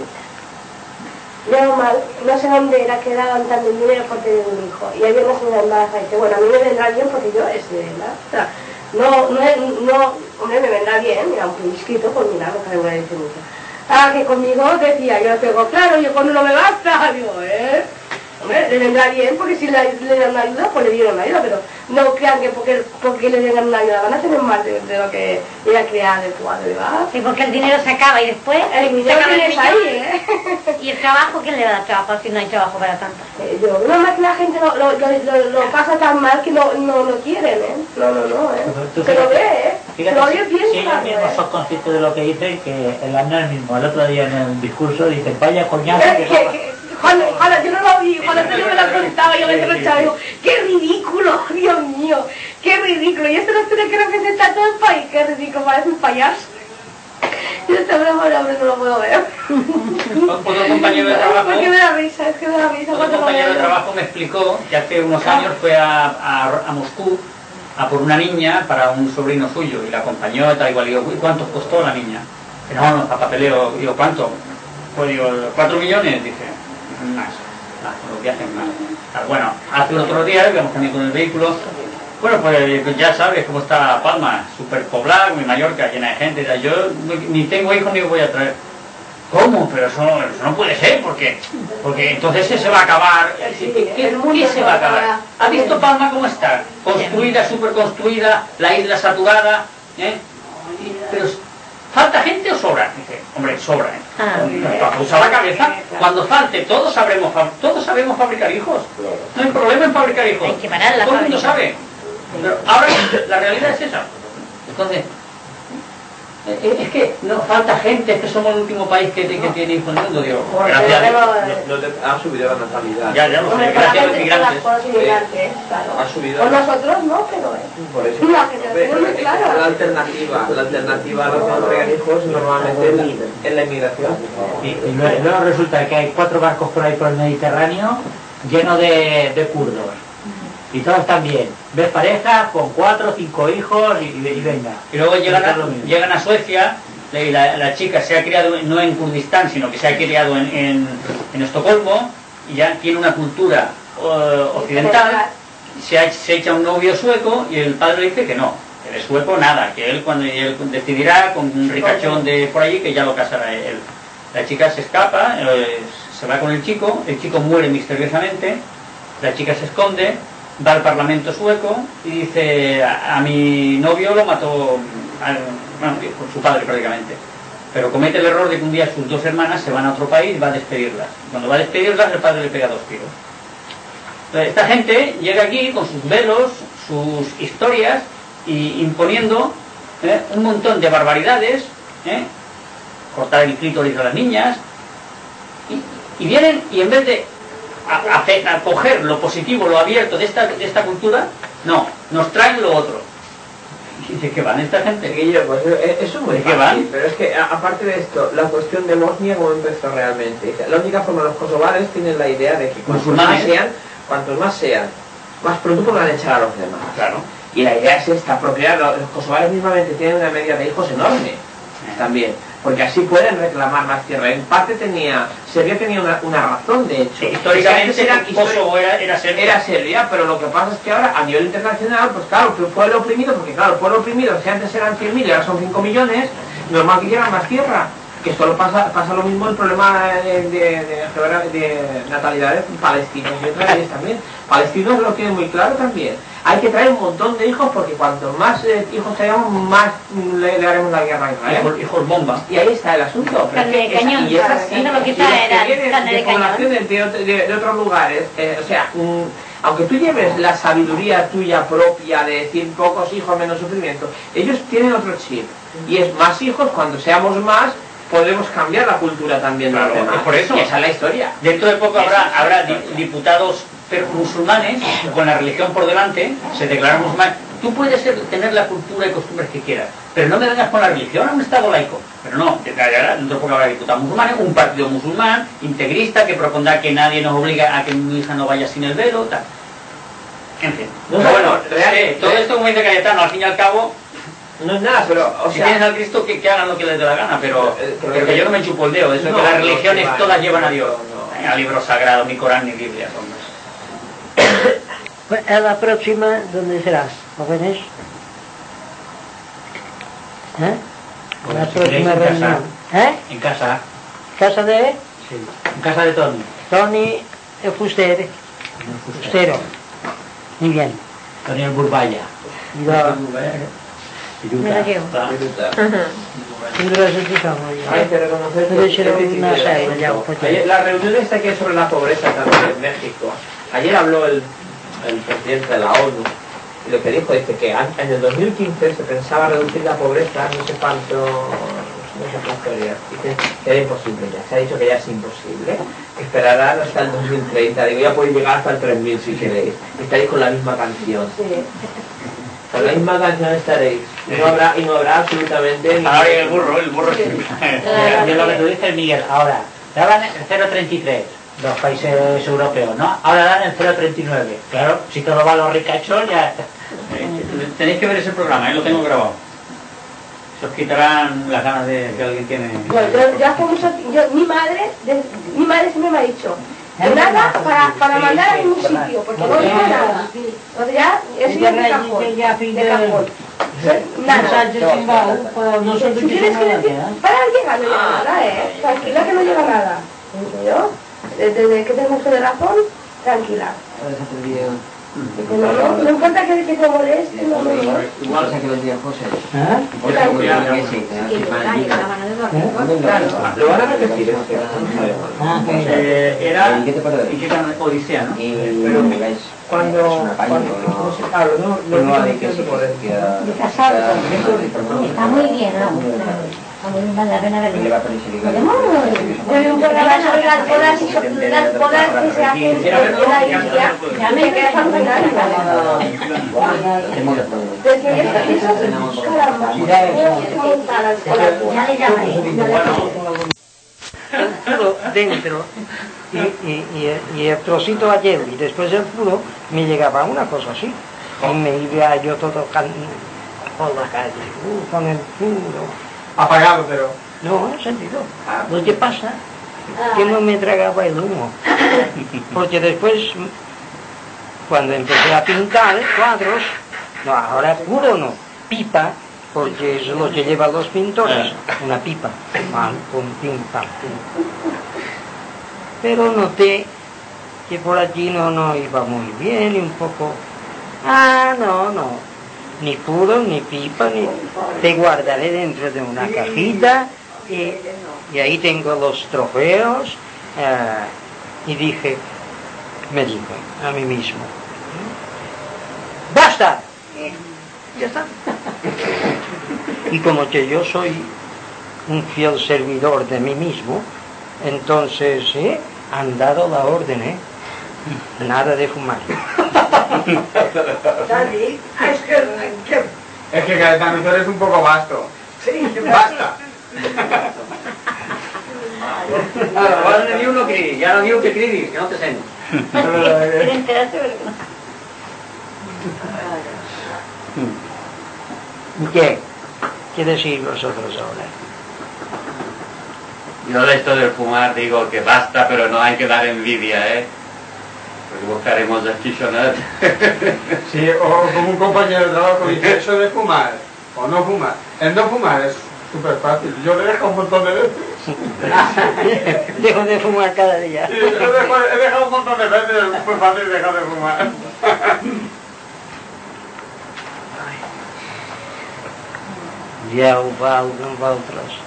Yo mal, no sé dónde era que daban tanto dinero por tener un hijo. Y había una señora embarazada y dice, bueno, a mí me vendrá bien porque yo es de verdad. O sea, no, no, es, no, hombre, me vendrá bien, mira, un inscrito, pues mira, no que voy a decir mucho. Ah, que conmigo decía, yo tengo claro, yo con uno me basta, digo, ¿eh? Hombre, le vendrá bien porque si le, le dan una ayuda, pues le dieron una ayuda, pero no crean que porque, porque le den una ayuda van a tener más de, de lo que ella crea de tu padre, ¿verdad? Sí, porque el dinero se acaba y después el dinero tienes ahí, ¿eh? ¿Y el trabajo? ¿Quién le va a dar trabajo si no hay trabajo para tanto? Eh, yo, no más que la gente lo, lo, lo, lo, lo pasa tan mal que no, no lo quieren, ¿eh? No, no, no, ¿eh? Tú Se lo ve, ¿eh? Se lo ve si bien, ellos mismos son conscientes de lo que dicen, que el año el mismo, el otro día en un discurso dicen, vaya coñazo que... que Juan, Juan, yo no lo vi, Juan Antonio me lo contaba, yo me tronchaba, digo, qué ridículo, Dios mío, qué ridículo, y esto no tiene que representar todo el país, qué ridículo, parece un payaso. Yo este broma, hombre, no lo puedo ver. Otro compañero de trabajo, es que me da risa, es que me da risa. otro compañero de trabajo me explicó que hace unos años fue a, a, a Moscú a por una niña para un sobrino suyo y la acompañó tal igual. Y digo, ¿cuánto costó la niña? Que no, no, a papeleo. Digo, ¿cuánto? Pues digo, ¿cuatro millones? Dice. Más, más, los viajes más. Bueno, hace otro día íbamos también con el vehículo. Bueno, pues ya sabes cómo está Palma, superpoblada, mi Mallorca, llena de gente. Yo ni tengo hijos ni voy a traer. ¿Cómo? Pero eso, eso no puede ser, porque porque entonces se va a acabar. ¿Qué, qué, qué se va a acabar? ¿Ha visto Palma cómo está? Construida, superconstruida, la isla saturada, ¿eh? Pero ¿falta gente o sobra? Dice, hombre, sobra, ¿eh? Ah, usa la cabeza. Cuando falte, todos sabremos, todos sabemos fabricar hijos. No hay problema en fabricar hijos. Hay que parar la Todo el mundo fábrica. sabe. Pero ahora la realidad es esa. Entonces, es que no falta gente, es que somos el último país que, que tiene hijos en el mundo, digo. Gracias a Dios. No, no te, ha subido la natalidad. Ya, ya lo sé, Hombre, gracias a los las inmigrantes. cosas inmigrantes, claro. Ha subido. O nosotros no, pero eh. Por eso. La generación muy clara. La alternativa, la alternativa a los que no traigan hijos normalmente es la, es la inmigración. Y, y luego, luego resulta que hay cuatro barcos por ahí por el Mediterráneo llenos de, de kurdos. Y todos están bien. Ves parejas con cuatro o cinco hijos y, y venga. Y luego llegan a, llegan a Suecia, y la, la chica se ha criado no en Kurdistán, sino que se ha criado en, en, en Estocolmo, y ya tiene una cultura uh, occidental, se, ha, se echa un novio sueco, y el padre le dice que no, que de sueco nada, que él cuando él decidirá con un ricachón de por allí, que ya lo casará él. La chica se escapa, eh, se va con el chico, el chico muere misteriosamente, la chica se esconde, va al Parlamento sueco y dice, a, a mi novio lo mató, a, bueno, su padre prácticamente, pero comete el error de que un día sus dos hermanas se van a otro país y va a despedirlas. Cuando va a despedirlas, el padre le pega dos tiros. Entonces, esta gente llega aquí con sus velos, sus historias, y imponiendo ¿eh? un montón de barbaridades, ¿eh? cortar el clítoris a las niñas, y, y vienen y en vez de A, a, a coger lo positivo, lo abierto de esta, de esta cultura, no, nos traen lo otro. ¿Y de qué van esta gente? Guillo, pues eso es muy ¿De qué fácil, van? pero es que a, aparte de esto, la cuestión de Bosnia cómo empezó realmente. La única forma, los kosovares tienen la idea de que cuantos más sean, cuantos más sean más pronto podrán echar a los demás. Claro. Y la idea es esta, procrear. Los kosovares mismamente tienen una media de hijos enorme también, porque así pueden reclamar más tierra. En parte tenía, Serbia tenía una, una razón, de hecho. Sí, históricamente era, Kosovo era, era Serbia. Era Serbia, pero lo que pasa es que ahora a nivel internacional, pues claro, el pueblo oprimido, porque claro, el pueblo oprimido, si antes eran cien mil y ahora son cinco millones, normal que quieran más tierra. Que solo pasa, pasa lo mismo el problema de, de, de, de natalidad de palestinos y otros países también. Palestinos lo tienen muy claro también. Hay que traer un montón de hijos porque cuanto más eh, hijos traigamos, más le, le haremos la guerra a Israel. Hijos, hijos bomba. Y ahí está el asunto. Carne de cañón. Y es así. Eso lo que Y está los era que vienen carne de de poblaciones de, de, de otros lugares, eh, o sea, mm, aunque tú lleves la sabiduría tuya propia de decir pocos hijos, menos sufrimiento, ellos tienen otro chip. Y es más hijos, cuando seamos más, podemos cambiar la cultura también de Claro, los demás. es por eso. Y esa es la historia. Dentro de poco habrá, habrá di- diputados per- musulmanes con la religión por delante, se declaran musulmanes. Tú puedes ser- tener la cultura y costumbres que quieras, pero no me vengas con la religión a un estado laico. Pero no, dentro de poco habrá diputados musulmanes, un partido musulmán, integrista, que propondrá que nadie nos obliga a que mi hija no vaya sin el velo, tal. En fin. No, Pero bueno, realmente- eh, todo esto, como dice Cayetano, al fin y al cabo, No es nada, pero, o si sea, tienes al Cristo, que, que hagan lo que les dé la gana, pero, Eh, pero pero que que- yo no me chupo el dedo, eso No, que las no, religiones que va, todas llevan a Dios. no, no. A libro sagrado, ni Corán ni Biblia, hombres. Pues, ¿a la próxima dónde será, jóvenes? ¿Eh? Bueno, La si queréis, próxima en casa. reunión. ¿Eh? En casa, ¿Casa de sí. En casa de Tony. Tony el Fuster? Fustero. Muy bien. Tony el Burbaya. Y la... Me la llevo. Tendrás el pisamo hay ya. que reconocer Debe ser que- una que- sala ya, un Ayer, poquito. la reunión esta que es sobre la pobreza también en México. Ayer habló el, el presidente de la ONU y lo que dijo es que an- en el dos mil quince se pensaba reducir la pobreza, no sé cuánto, no sé cuánto era, dice que era imposible ya, se ha dicho que ya es imposible, que esperarán hasta el dos mil treinta, digo ya podéis llegar hasta el tres mil si queréis, estaréis con la misma canción. Con la misma canción estaréis. Y no habrá, y no habrá absolutamente ni... Ahora el burro, el burro. Mira, lo que tú dices, Miguel, ahora, daban el cero coma treinta y tres los países europeos, ¿no? Ahora dan el cero coma treinta y nueve. Claro, si todo va a los ricachos ya... Tenéis que ver ese programa, ¿eh? Lo tengo grabado. Se os quitarán las ganas de que alguien tiene... Bueno, yo, yo hace mucho yo, mi madre, de- mi madre siempre me ha dicho, que nada para, para mandar a ningún sitio, porque no digo nada. O sea, ya, eso ya es de cajón, de cajón. Nada. Si tienes que decir, para llegar no llega nada, eh. Tranquila que no llega nada. ¿Yo? Desde que tengo uso de razón, tranquila. Dice, no, no, no importa que, que te moleste, no, no, no. Igual se que los días José. ¿Ah? Lo van a repetir, es que no sabemos. Ah, que- Eh, era... ¿Qué te parece? ¿Y qué canal? Odisea, ¿no? Pero cuando... cuando claro, no, no, no, de que sí, que queda... De casado. Está muy bien, ¿no? Está muy bien, vale la pena verlo. ¿Podemos? Yo vi un programa sobre las bodas y sobre las bodas que se hacen en la India. Ya me quedé fascinada. Decía, eso, eso, caramba. Ya le llamaré. el puro dentro y, y, y, y el trocito ayer y después el puro me llegaba una cosa así y me iba yo todo can... por la calle uh, con el puro apagado, pero... no, en sentido lo que pasa que no me tragaba el humo porque después cuando empecé a pintar cuadros no, ahora puro no, pipa porque es lo que llevan los pintores, una pipa, pam, pum, pim, pam, pum. Pero noté que por allí no, no iba muy bien y un poco, ah, no, no, ni puro, ni pipa, ni... te guardaré dentro de una cajita y, y ahí tengo los trofeos uh, y dije, me dije a mí mismo, ¡basta! Y ya está. Y como que yo soy un fiel servidor de mí mismo, entonces ¿eh? han dado la orden, ¿eh? Nada de fumar. Dani, es que... que Es que Cayetano, tú eres un poco vasto. sí, ¡Basta! Ahora no digo uno que ya no digo que cridis, que no te sé. ¿Quieren enterarse? ¿Qué? ¿Qué decís vosotros ahora? Yo de esto del fumar digo que basta, pero no hay que dar envidia, ¿eh? Porque buscaremos aficionados. Sí, o como un compañero de trabajo dice, eso de fumar o no fumar. El no fumar es súper fácil. Yo le dejo un montón de veces. Dejo de fumar cada día. Sí, yo dejo, he dejado un montón de veces, es muy fácil dejar de fumar. Ya va, va otros.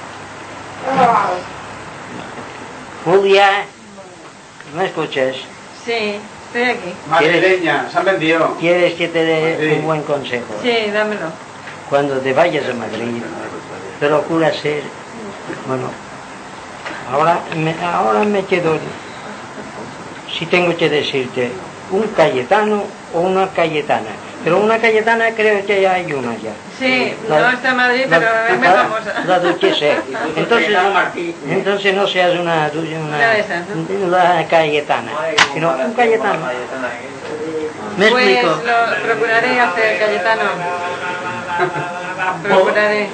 Julia, ¿me escuchas? Sí, estoy aquí. Madrileña, se han vendido. ¿Quieres que te dé Sí. un buen consejo? Sí, dámelo. Cuando te vayas a Madrid, procura ser, bueno, ahora me, ahora me quedo, si tengo que decirte, un Cayetano o una Cayetana. Pero una Cayetana creo que ya hay una ya. Sí, La- no está en Madrid, la- pero es muy la- famosa. La duquesa. Entonces, entonces no seas una, una, Una de esas, ¿no? la Cayetana, sino un Cayetano. ¿Me Pues explico? lo procuraré hacer, Cayetano. Procuraré.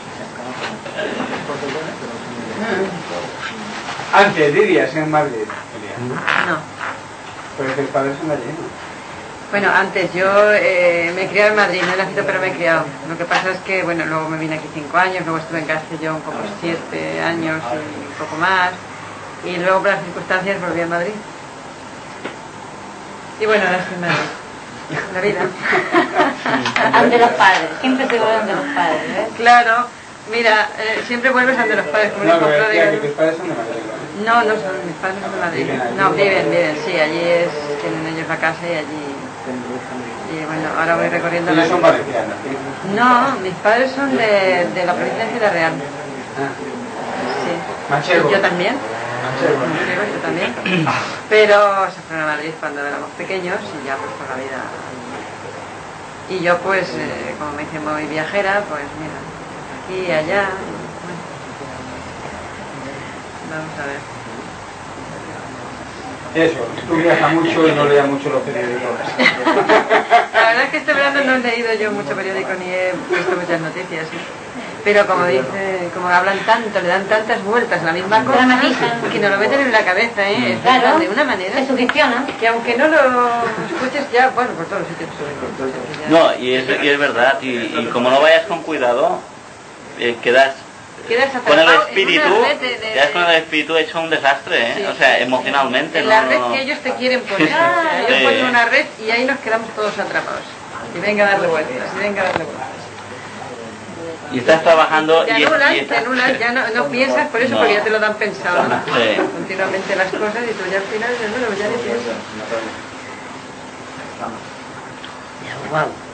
Antes vivías en Madrid. No. Pero tus padres son allí, ¿no? Bueno, antes yo eh, me he criado en Madrid, no he nacido pero me he criado. Lo que pasa es que, bueno, luego me vine aquí cinco años, luego estuve en Castellón como siete años y un poco más. Y luego por las circunstancias volví a Madrid. Y bueno, ahora estoy en Madrid. La vida. Ante los padres, siempre se vuelve ante los padres, ¿ves? Claro, mira, eh, siempre vuelves ante los padres, como No, el hijo pero decía que pródigo. tus padres son de Madrid, ¿no? No, no son, mis padres no son de Madrid. Viven allí. No, viven, viven, sí, allí es, tienen ellos la casa y allí. Y bueno, ahora voy recorriendo la. Ellos son valencianos. No, mis padres son de, de la provincia de Ciudad Real. Ah, Sí. Manchego. Yo también. Manchego. Manchego, yo también. Pero se fueron a Madrid cuando éramos pequeños y ya pues por la vida. Y yo pues, eh, como me hice muy viajera, pues mira, aquí y allá. Bueno. Vamos a ver. Eso, tú viajas mucho y no leas mucho los periódicos. La verdad es que este verano no he leído yo mucho periódico ni he visto muchas noticias, ¿sí? Pero como dice, como hablan tanto, le dan tantas vueltas a la misma cosa, Dramatizan. que nos lo meten en la cabeza, ¿eh? Es Claro. verdad, de una manera Se sugestionan. que aunque no lo escuches ya, bueno, por todos los sitios. ya. No, y es, y es verdad, y, y como no vayas con cuidado, eh, quedas Quedas con el atrapado en espíritu, una red de- de- quedas con el espíritu hecho un desastre, ¿eh? Sí, o sea, sí, emocionalmente. en la no, red no- que ellos te quieren poner. Sí. O sea, ellos Sí. ponen una red y ahí nos quedamos todos atrapados. Y venga a darle vueltas, y venga a darle vueltas. Y estás trabajando Te y, anulan, y te anulan, ya no, no piensas por eso, No. porque ya te lo dan pensado, ¿no? Sí. Continuamente las cosas y tú ya al final dices, bueno, ya ni piensas. Ya, wow.